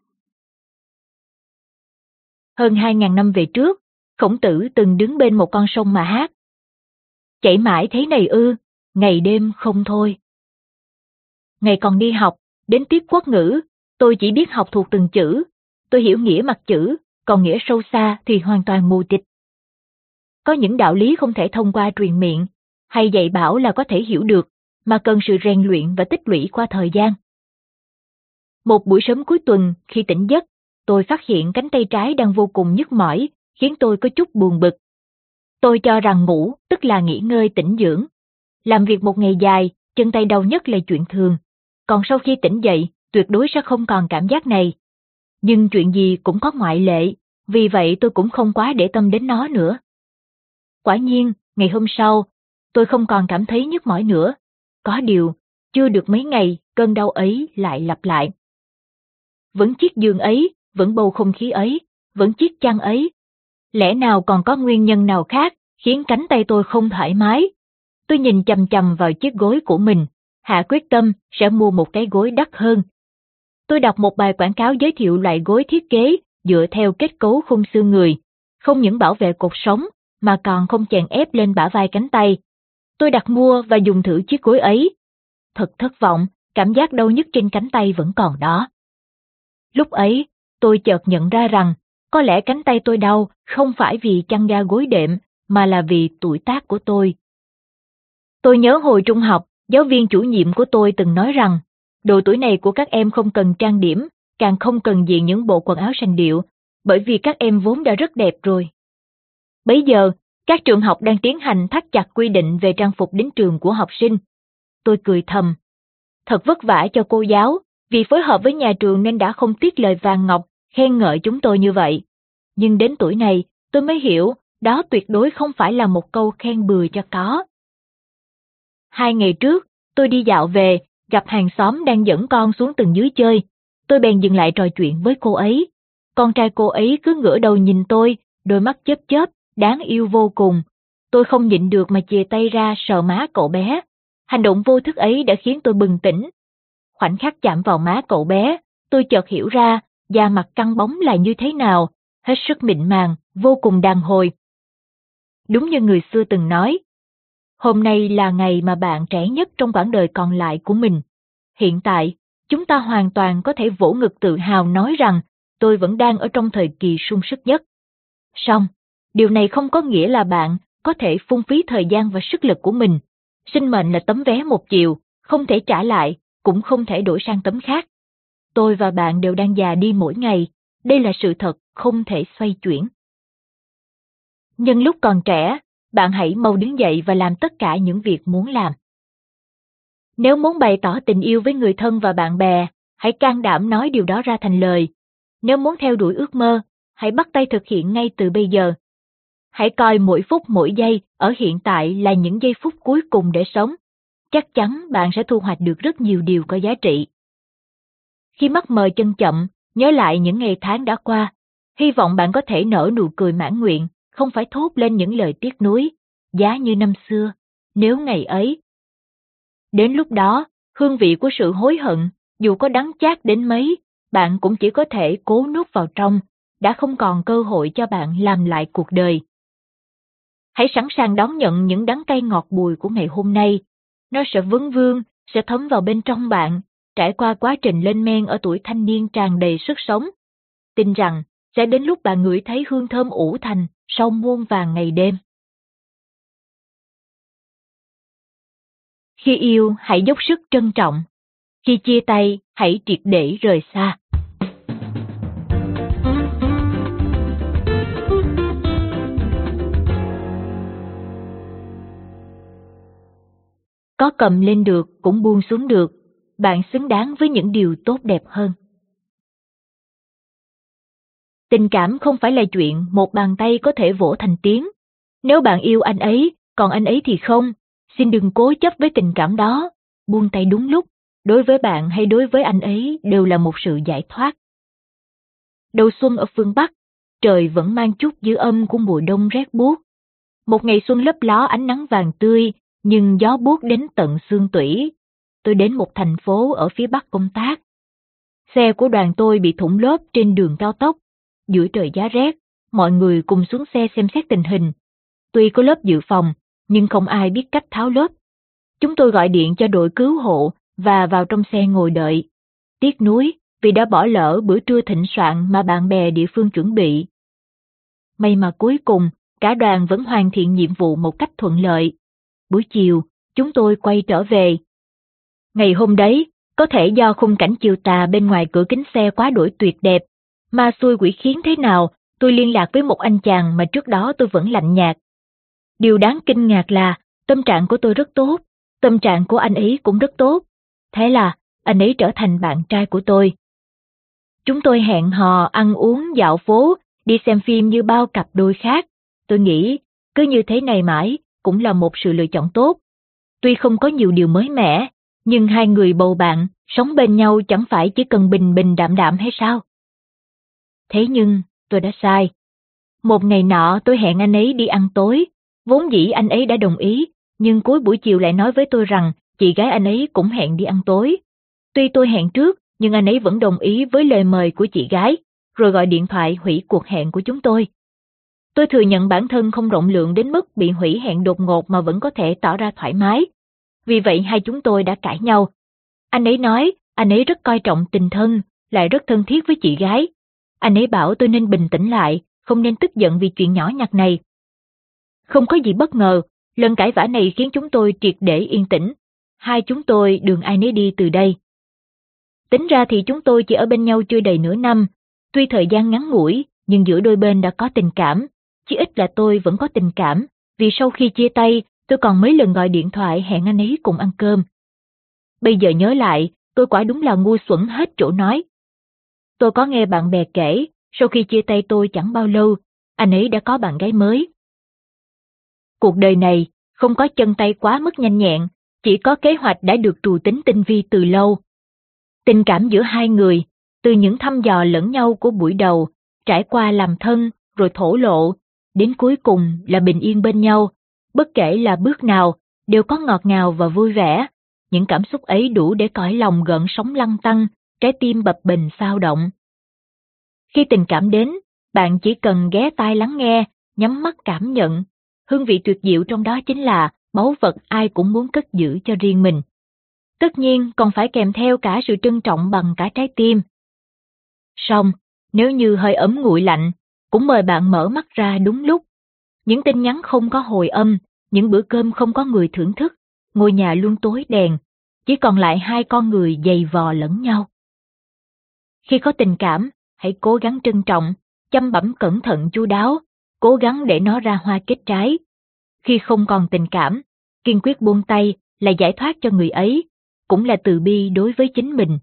Speaker 1: Hơn hai ngàn năm về trước, Khổng Tử từng đứng bên một con sông mà hát. Chảy mãi thế này ư, ngày đêm không thôi. Ngày còn đi học, đến tiết quốc ngữ, tôi chỉ biết học thuộc từng chữ, tôi hiểu nghĩa mặt chữ, còn nghĩa sâu xa thì hoàn toàn mù tịt. Có những đạo lý không thể thông qua truyền miệng, hay dạy bảo là có thể hiểu được, mà cần sự rèn luyện và tích lũy qua thời gian. Một buổi sớm cuối tuần, khi tỉnh giấc, tôi phát hiện cánh tay trái đang vô cùng nhức mỏi, khiến tôi có chút buồn bực. Tôi cho rằng ngủ tức là nghỉ ngơi tĩnh dưỡng. Làm việc một ngày dài, chân tay đau nhức là chuyện thường, còn sau khi tỉnh dậy, tuyệt đối sẽ không còn cảm giác này. Nhưng chuyện gì cũng có ngoại lệ, vì vậy tôi cũng không quá để tâm đến nó nữa. Quả nhiên, ngày hôm sau, tôi không còn cảm thấy nhức mỏi nữa. Có điều, chưa được mấy ngày, cơn đau ấy lại lặp lại. Vẫn chiếc giường ấy, vẫn bầu không khí ấy, vẫn chiếc chăn ấy. Lẽ nào còn có nguyên nhân nào khác khiến cánh tay tôi không thoải mái? Tôi nhìn chằm chằm vào chiếc gối của mình, hạ quyết tâm sẽ mua một cái gối đắt hơn. Tôi đọc một bài quảng cáo giới thiệu loại gối thiết kế dựa theo kết cấu khung xương người, không những bảo vệ cột sống mà còn không chèn ép lên bả vai cánh tay. Tôi đặt mua và dùng thử chiếc gối ấy. Thật thất vọng, cảm giác đau nhức trên cánh tay vẫn còn đó. Lúc ấy, tôi chợt nhận ra rằng, có lẽ cánh tay tôi đau không phải vì chăn ga gối đệm, mà là vì tuổi tác của tôi. Tôi nhớ hồi trung học, giáo viên chủ nhiệm của tôi từng nói rằng, độ tuổi này của các em không cần trang điểm, càng không cần diện những bộ quần áo sành điệu, bởi vì các em vốn đã rất đẹp rồi. Bấy giờ, các trường học đang tiến hành thắt chặt quy định về trang phục đến trường của học sinh. Tôi cười thầm. Thật vất vả cho cô giáo, Vì phối hợp với nhà trường nên đã không tiếc lời vàng ngọc khen ngợi chúng tôi như vậy. Nhưng đến tuổi này, tôi mới hiểu đó tuyệt đối không phải là một câu khen bừa cho có. Hai ngày trước, tôi đi dạo về, gặp hàng xóm đang dẫn con xuống tầng dưới chơi. Tôi bèn dừng lại trò chuyện với cô ấy. Con trai cô ấy cứ ngửa đầu nhìn tôi, đôi mắt chớp chớp, đáng yêu vô cùng. Tôi không nhịn được mà chìa tay ra sờ má cậu bé. Hành động vô thức ấy đã khiến tôi bừng tỉnh. Khoảnh khắc chạm vào má cậu bé, tôi chợt hiểu ra da mặt căng bóng là như thế nào, hết sức mịn màng, vô cùng đàn hồi. Đúng như người xưa từng nói, hôm nay là ngày mà bạn trẻ nhất trong quãng đời còn lại của mình. Hiện tại, chúng ta hoàn toàn có thể vỗ ngực tự hào nói rằng tôi vẫn đang ở trong thời kỳ sung sức nhất. Song, điều này không có nghĩa là bạn có thể phung phí thời gian và sức lực của mình. Sinh mệnh là tấm vé một chiều, không thể trả lại, cũng không thể đổi sang tấm khác. Tôi và bạn đều đang già đi mỗi ngày, đây là sự thật không thể xoay chuyển. Nhân lúc còn trẻ, bạn hãy mau đứng dậy và làm tất cả những việc muốn làm. Nếu muốn bày tỏ tình yêu với người thân và bạn bè, hãy can đảm nói điều đó ra thành lời. Nếu muốn theo đuổi ước mơ, hãy bắt tay thực hiện ngay từ bây giờ. Hãy coi mỗi phút mỗi giây ở hiện tại là những giây phút cuối cùng để sống. Chắc chắn bạn sẽ thu hoạch được rất nhiều điều có giá trị. Khi mắt mờ chân chậm, nhớ lại những ngày tháng đã qua, hy vọng bạn có thể nở nụ cười mãn nguyện, không phải thốt lên những lời tiếc nuối, giá như năm xưa, nếu ngày ấy. Đến lúc đó, hương vị của sự hối hận, dù có đắng chát đến mấy, bạn cũng chỉ có thể cố nuốt vào trong, đã không còn cơ hội cho bạn làm lại cuộc đời. Hãy sẵn sàng đón nhận những đắng cay ngọt bùi của ngày hôm nay. Nó sẽ vấn vương, sẽ thấm vào bên trong bạn, trải qua quá trình lên men ở tuổi thanh niên tràn đầy sức sống. Tin rằng, sẽ đến lúc bạn ngửi thấy hương thơm ủ thành sau muôn vàn ngày đêm. Khi yêu, hãy dốc sức trân trọng. Khi chia tay, hãy triệt để rời xa. Có cầm lên được cũng buông xuống được, bạn xứng đáng với những điều tốt đẹp hơn. Tình cảm không phải là chuyện một bàn tay có thể vỗ thành tiếng. Nếu bạn yêu anh ấy, còn anh ấy thì không, xin đừng cố chấp với tình cảm đó, buông tay đúng lúc, đối với bạn hay đối với anh ấy đều là một sự giải thoát. Đầu xuân ở phương Bắc, trời vẫn mang chút dư âm của mùa đông rét buốt. Một ngày xuân lấp ló ánh nắng vàng tươi, nhưng gió buốt đến tận xương tủy. Tôi đến một thành phố ở phía Bắc công tác. Xe của đoàn tôi bị thủng lốp trên đường cao tốc. Giữa trời giá rét, mọi người cùng xuống xe xem xét tình hình. Tuy có lớp dự phòng, nhưng không ai biết cách tháo lốp. Chúng tôi gọi điện cho đội cứu hộ và vào trong xe ngồi đợi. Tiếc nuối vì đã bỏ lỡ bữa trưa thịnh soạn mà bạn bè địa phương chuẩn bị. May mà cuối cùng, cả đoàn vẫn hoàn thiện nhiệm vụ một cách thuận lợi. Buổi chiều, chúng tôi quay trở về. Ngày hôm đấy, có thể do khung cảnh chiều tà bên ngoài cửa kính xe quá đổi tuyệt đẹp, mà xui quỷ khiến thế nào, tôi liên lạc với một anh chàng mà trước đó tôi vẫn lạnh nhạt. Điều đáng kinh ngạc là, tâm trạng của tôi rất tốt, tâm trạng của anh ấy cũng rất tốt. Thế là, anh ấy trở thành bạn trai của tôi. Chúng tôi hẹn hò, ăn uống, dạo phố, đi xem phim như bao cặp đôi khác. Tôi nghĩ, cứ như thế này mãi, cũng là một sự lựa chọn tốt. Tuy không có nhiều điều mới mẻ, nhưng hai người bầu bạn, sống bên nhau chẳng phải chỉ cần bình bình đạm đạm hay sao? Thế nhưng, tôi đã sai. Một ngày nọ tôi hẹn anh ấy đi ăn tối, vốn dĩ anh ấy đã đồng ý, nhưng cuối buổi chiều lại nói với tôi rằng chị gái anh ấy cũng hẹn đi ăn tối. Tuy tôi hẹn trước, nhưng anh ấy vẫn đồng ý với lời mời của chị gái, rồi gọi điện thoại hủy cuộc hẹn của chúng tôi. Tôi thừa nhận bản thân không rộng lượng đến mức bị hủy hẹn đột ngột mà vẫn có thể tỏ ra thoải mái. Vì vậy hai chúng tôi đã cãi nhau. Anh ấy nói anh ấy rất coi trọng tình thân, lại rất thân thiết với chị gái. Anh ấy bảo tôi nên bình tĩnh lại, không nên tức giận vì chuyện nhỏ nhặt này. Không có gì bất ngờ, lần cãi vã này khiến chúng tôi triệt để yên tĩnh. Hai chúng tôi đường ai nấy đi từ đây. Tính ra thì chúng tôi chỉ ở bên nhau chưa đầy nửa năm. Tuy thời gian ngắn ngủi, nhưng giữa đôi bên đã có tình cảm. Chỉ ít là tôi vẫn có tình cảm, vì sau khi chia tay, tôi còn mấy lần gọi điện thoại hẹn anh ấy cùng ăn cơm. Bây giờ nhớ lại, tôi quả đúng là ngu xuẩn hết chỗ nói. Tôi có nghe bạn bè kể, sau khi chia tay tôi chẳng bao lâu, anh ấy đã có bạn gái mới. Cuộc đời này không có chân tay quá mức nhanh nhẹn, chỉ có kế hoạch đã được trù tính tinh vi từ lâu. Tình cảm giữa hai người, từ những thăm dò lẫn nhau của buổi đầu, trải qua làm thân, rồi thổ lộ, đến cuối cùng là bình yên bên nhau, bất kể là bước nào, đều có ngọt ngào và vui vẻ. Những cảm xúc ấy đủ để cõi lòng gợn sóng lăn tăn, trái tim bập bềnh xao động. Khi tình cảm đến, bạn chỉ cần ghé tai lắng nghe, nhắm mắt cảm nhận. Hương vị tuyệt diệu trong đó chính là báu vật ai cũng muốn cất giữ cho riêng mình. Tất nhiên còn phải kèm theo cả sự trân trọng bằng cả trái tim. Song, nếu như hơi ấm nguội lạnh, cũng mời bạn mở mắt ra đúng lúc. Những tin nhắn không có hồi âm, những bữa cơm không có người thưởng thức, ngôi nhà luôn tối đèn, chỉ còn lại hai con người giày vò lẫn nhau. Khi có tình cảm, hãy cố gắng trân trọng, chăm bẵm cẩn thận chu đáo, cố gắng để nó ra hoa kết trái. Khi không còn tình cảm, kiên quyết buông tay là giải thoát cho người ấy, cũng là từ bi đối với chính mình.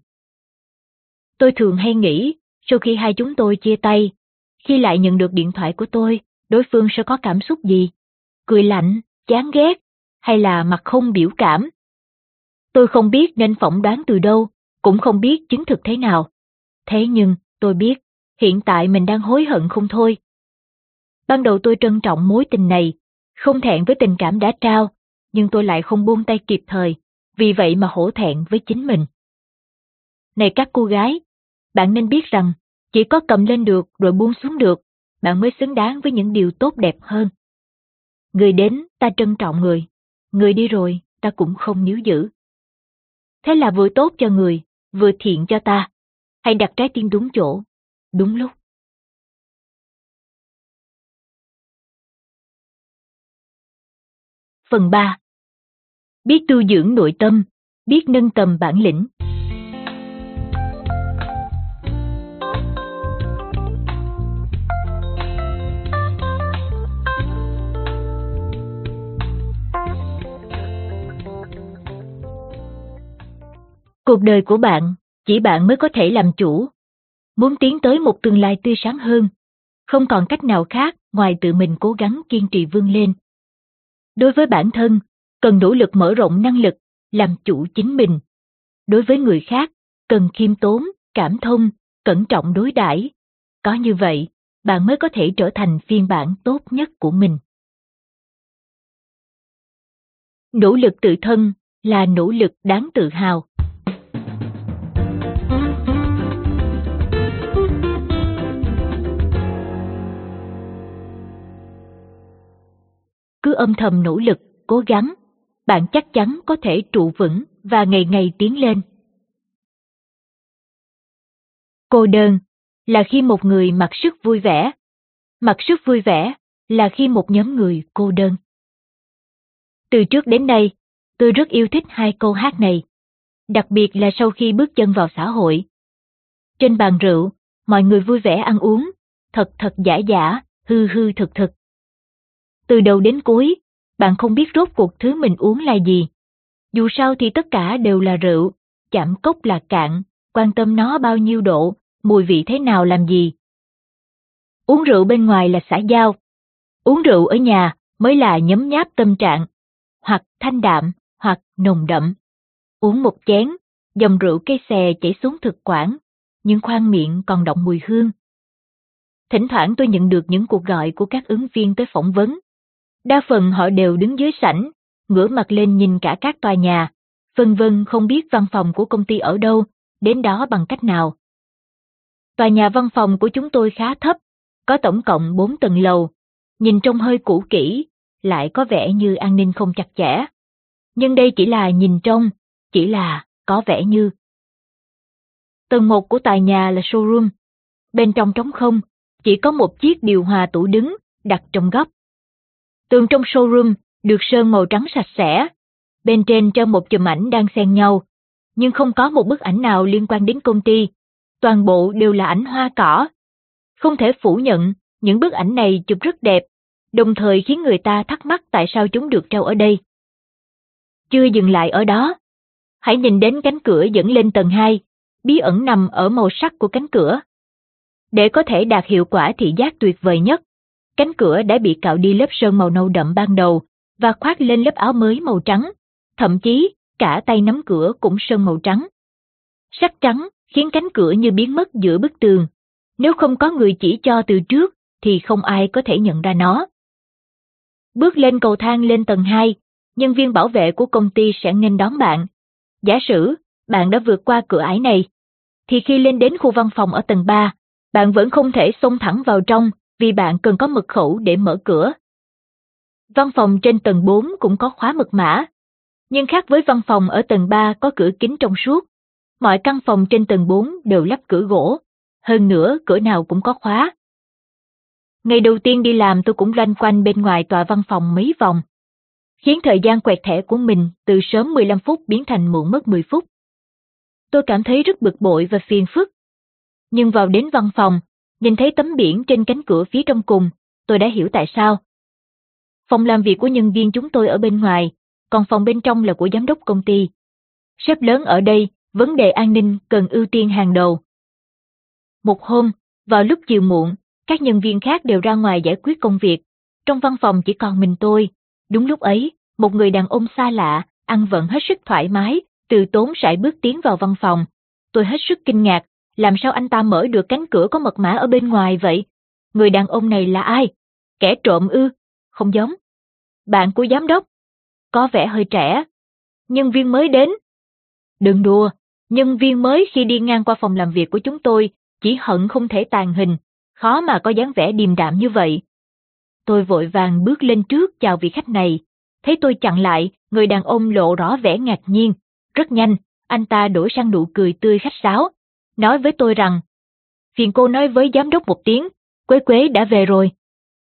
Speaker 1: Tôi thường hay nghĩ, sau khi hai chúng tôi chia tay, khi lại nhận được điện thoại của tôi, đối phương sẽ có cảm xúc gì? Cười lạnh, chán ghét, hay là mặt không biểu cảm? Tôi không biết nên phỏng đoán từ đâu, cũng không biết chứng thực thế nào. Thế nhưng, tôi biết, hiện tại mình đang hối hận không thôi. Ban đầu tôi trân trọng mối tình này, không thẹn với tình cảm đã trao, nhưng tôi lại không buông tay kịp thời, vì vậy mà hổ thẹn với chính mình. Này các cô gái, bạn nên biết rằng, chỉ có cầm lên được rồi buông xuống được, bạn mới xứng đáng với những điều tốt đẹp hơn. Người đến, ta trân trọng người, người đi rồi, ta cũng không níu giữ. Thế là vừa tốt cho người, vừa thiện cho ta. Hãy đặt trái tim đúng chỗ, đúng lúc. Phần ba. Biết tu dưỡng nội tâm, biết nâng tầm bản lĩnh. Cuộc đời của bạn, chỉ bạn mới có thể làm chủ. Muốn tiến tới một tương lai tươi sáng hơn, không còn cách nào khác ngoài tự mình cố gắng kiên trì vươn lên. Đối với bản thân, cần nỗ lực mở rộng năng lực, làm chủ chính mình. Đối với người khác, cần khiêm tốn, cảm thông, cẩn trọng đối đãi. Có như vậy, bạn mới có thể trở thành phiên bản tốt nhất của mình. Nỗ lực tự thân là nỗ lực đáng tự hào. Cứ âm thầm nỗ lực, cố gắng, bạn chắc chắn có thể trụ vững và ngày ngày tiến lên. Cô đơn là khi một người mặc sức vui vẻ, mặc sức vui vẻ là khi một nhóm người cô đơn. Từ trước đến nay, tôi rất yêu thích hai câu hát này, đặc biệt là sau khi bước chân vào xã hội. Trên bàn rượu, mọi người vui vẻ ăn uống, thật thật giả giả, hư hư thực thực. Từ đầu đến cuối, bạn không biết rốt cuộc thứ mình uống là gì. Dù sao thì tất cả đều là rượu, chạm cốc là cạn, quan tâm nó bao nhiêu độ, mùi vị thế nào làm gì. Uống rượu bên ngoài là xã giao, uống rượu ở nhà mới là nhấm nháp tâm trạng, hoặc thanh đạm, hoặc nồng đậm. Uống một chén, dòng rượu cây xè chảy xuống thực quản, nhưng khoang miệng còn đọng mùi hương. Thỉnh thoảng tôi nhận được những cuộc gọi của các ứng viên tới phỏng vấn. Đa phần họ đều đứng dưới sảnh, ngửa mặt lên nhìn cả các tòa nhà, vân vân không biết văn phòng của công ty ở đâu, đến đó bằng cách nào. Tòa nhà văn phòng của chúng tôi khá thấp, có tổng cộng bốn tầng lầu, nhìn trông hơi cũ kỹ, lại có vẻ như an ninh không chặt chẽ. Nhưng đây chỉ là nhìn trông, chỉ là có vẻ như. Tầng một của tòa nhà là showroom, bên trong trống không, chỉ có một chiếc điều hòa tủ đứng đặt trong góc. Tường trong showroom được sơn màu trắng sạch sẽ, bên trên treo một chùm ảnh đang xen nhau, nhưng không có một bức ảnh nào liên quan đến công ty, toàn bộ đều là ảnh hoa cỏ. Không thể phủ nhận, những bức ảnh này chụp rất đẹp, đồng thời khiến người ta thắc mắc tại sao chúng được treo ở đây. Chưa dừng lại ở đó, Hãy nhìn đến cánh cửa dẫn lên tầng hai, bí ẩn nằm ở màu sắc của cánh cửa. Để có thể đạt hiệu quả thị giác tuyệt vời nhất, cánh cửa đã bị cạo đi lớp sơn màu nâu đậm ban đầu và khoác lên lớp áo mới màu trắng, thậm chí cả tay nắm cửa cũng sơn màu trắng. Sắc trắng khiến cánh cửa như biến mất giữa bức tường, nếu không có người chỉ cho từ trước thì không ai có thể nhận ra nó. Bước lên cầu thang lên tầng hai, nhân viên bảo vệ của công ty sẽ nghênh đón bạn. Giả sử bạn đã vượt qua cửa ải này, thì khi lên đến khu văn phòng ở tầng ba, bạn vẫn không thể xông thẳng vào trong vì bạn cần có mật khẩu để mở cửa. Văn phòng trên tầng bốn cũng có khóa mật mã, nhưng khác với văn phòng ở tầng ba có cửa kính trong suốt, mọi căn phòng trên tầng bốn đều lắp cửa gỗ, hơn nữa cửa nào cũng có khóa. Ngày đầu tiên đi làm tôi cũng loanh quanh bên ngoài tòa văn phòng mấy vòng, khiến thời gian quẹt thẻ của mình từ sớm mười lăm phút biến thành muộn mất mười phút. Tôi cảm thấy rất bực bội và phiền phức. Nhưng vào đến văn phòng, nhìn thấy tấm biển trên cánh cửa phía trong cùng, tôi đã hiểu tại sao. Phòng làm việc của nhân viên chúng tôi ở bên ngoài, còn phòng bên trong là của giám đốc công ty. Sếp lớn ở đây, vấn đề an ninh cần ưu tiên hàng đầu. Một hôm, vào lúc chiều muộn, các nhân viên khác đều ra ngoài giải quyết công việc. Trong văn phòng chỉ còn mình tôi. Đúng lúc ấy, một người đàn ông xa lạ, ăn vận hết sức thoải mái, từ tốn sải bước tiến vào văn phòng. Tôi hết sức kinh ngạc, làm sao anh ta mở được cánh cửa có mật mã ở bên ngoài vậy? Người đàn ông này là ai? Kẻ trộm ư? Không giống. Bạn của giám đốc? Có vẻ hơi trẻ. Nhân viên mới đến? Đừng đùa, nhân viên mới khi đi ngang qua phòng làm việc của chúng tôi, chỉ hận không thể tàn hình, khó mà có dáng vẻ điềm đạm như vậy. Tôi vội vàng bước lên trước chào vị khách này, thấy tôi chặn lại, người đàn ông lộ rõ vẻ ngạc nhiên. Rất nhanh, anh ta đổi sang nụ cười tươi khách sáo, nói với tôi rằng, phiền cô nói với giám đốc một tiếng, Quế Quế đã về rồi.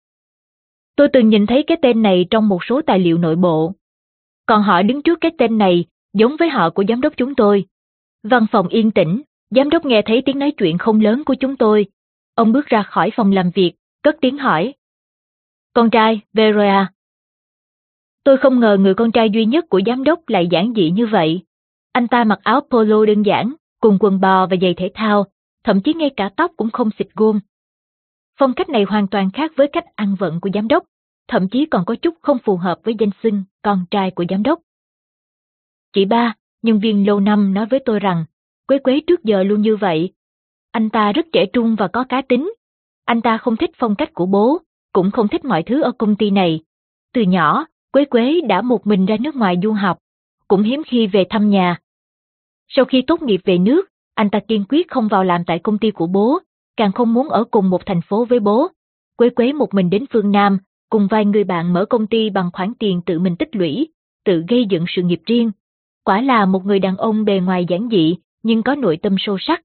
Speaker 1: Tôi từng nhìn thấy cái tên này trong một số tài liệu nội bộ, còn họ đứng trước cái tên này giống với họ của giám đốc chúng tôi. Văn phòng yên tĩnh, giám đốc nghe thấy tiếng nói chuyện không lớn của chúng tôi. Ông bước ra khỏi phòng làm việc, cất tiếng hỏi. Con trai, về rồi à? Tôi không ngờ người con trai duy nhất của giám đốc lại giản dị như vậy. Anh ta mặc áo polo đơn giản, cùng quần bò và giày thể thao, thậm chí ngay cả tóc cũng không xịt gôm. Phong cách này hoàn toàn khác với cách ăn vận của giám đốc, thậm chí còn có chút không phù hợp với danh xưng con trai của giám đốc. Chị ba, nhân viên lâu năm nói với tôi rằng, Quế Quế trước giờ luôn như vậy. Anh ta rất trẻ trung và có cá tính. Anh ta không thích phong cách của bố, cũng không thích mọi thứ ở công ty này. Từ nhỏ, Quế Quế đã một mình ra nước ngoài du học, cũng hiếm khi về thăm nhà. Sau khi tốt nghiệp về nước, anh ta kiên quyết không vào làm tại công ty của bố, càng không muốn ở cùng một thành phố với bố. Quế Quế một mình đến phương Nam, cùng vài người bạn mở công ty bằng khoản tiền tự mình tích lũy, tự gây dựng sự nghiệp riêng. Quả là một người đàn ông bề ngoài giản dị, nhưng có nội tâm sâu sắc.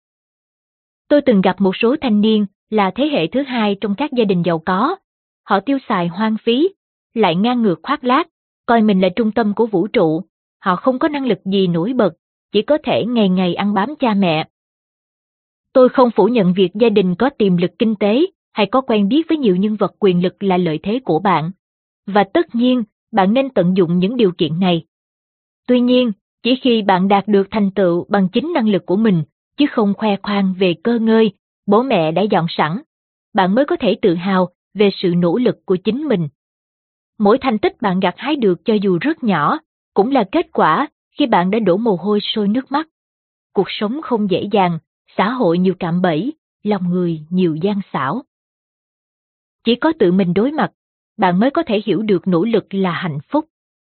Speaker 1: Tôi từng gặp một số thanh niên là thế hệ thứ hai trong các gia đình giàu có. Họ tiêu xài hoang phí, lại ngang ngược khoác lác, coi mình là trung tâm của vũ trụ. Họ không có năng lực gì nổi bật, chỉ có thể ngày ngày ăn bám cha mẹ. Tôi không phủ nhận việc gia đình có tiềm lực kinh tế hay có quen biết với nhiều nhân vật quyền lực là lợi thế của bạn. Và tất nhiên, bạn nên tận dụng những điều kiện này. Tuy nhiên, chỉ khi bạn đạt được thành tựu bằng chính năng lực của mình, chứ không khoe khoang về cơ ngơi, bố mẹ đã dọn sẵn, bạn mới có thể tự hào về sự nỗ lực của chính mình. Mỗi thành tích bạn gặt hái được cho dù rất nhỏ, cũng là kết quả khi bạn đã đổ mồ hôi sôi nước mắt. Cuộc sống không dễ dàng, xã hội nhiều cạm bẫy, lòng người nhiều gian xảo. Chỉ có tự mình đối mặt, bạn mới có thể hiểu được nỗ lực là hạnh phúc.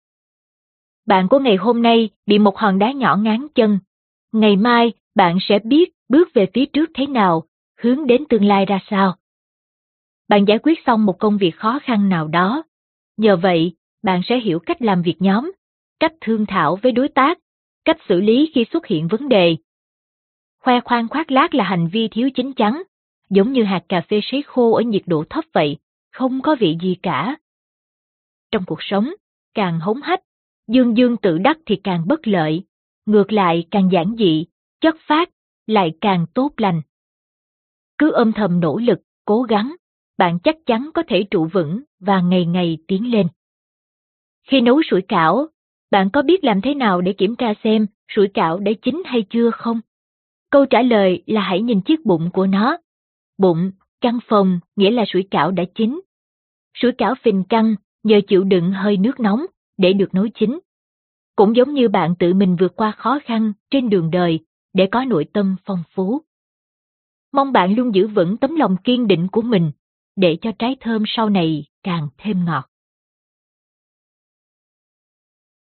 Speaker 1: Bạn của ngày hôm nay bị một hòn đá nhỏ ngáng chân. Ngày mai, bạn sẽ biết bước về phía trước thế nào, hướng đến tương lai ra sao. Bạn giải quyết xong một công việc khó khăn nào đó. Nhờ vậy, bạn sẽ hiểu cách làm việc nhóm, cách thương thảo với đối tác, cách xử lý khi xuất hiện vấn đề. Khoe khoang khoác lác là hành vi thiếu chín chắn, giống như hạt cà phê sấy khô ở nhiệt độ thấp vậy, không có vị gì cả. Trong cuộc sống, càng hống hách, dương dương tự đắc thì càng bất lợi, ngược lại càng giản dị, chất phác, lại càng tốt lành. Cứ âm thầm nỗ lực, cố gắng, bạn chắc chắn có thể trụ vững và ngày ngày tiến lên. Khi nấu sủi cảo, Bạn có biết làm thế nào để kiểm tra xem sủi cảo đã chín hay chưa không? Câu trả lời là hãy nhìn chiếc bụng của nó. Bụng, căng phồng nghĩa là sủi cảo đã chín. Sủi cảo phình căng nhờ chịu đựng hơi nước nóng để được nấu chín. Cũng giống như bạn tự mình vượt qua khó khăn trên đường đời để có nội tâm phong phú. Mong bạn luôn giữ vững tấm lòng kiên định của mình để cho trái thơm sau này càng thêm ngọt.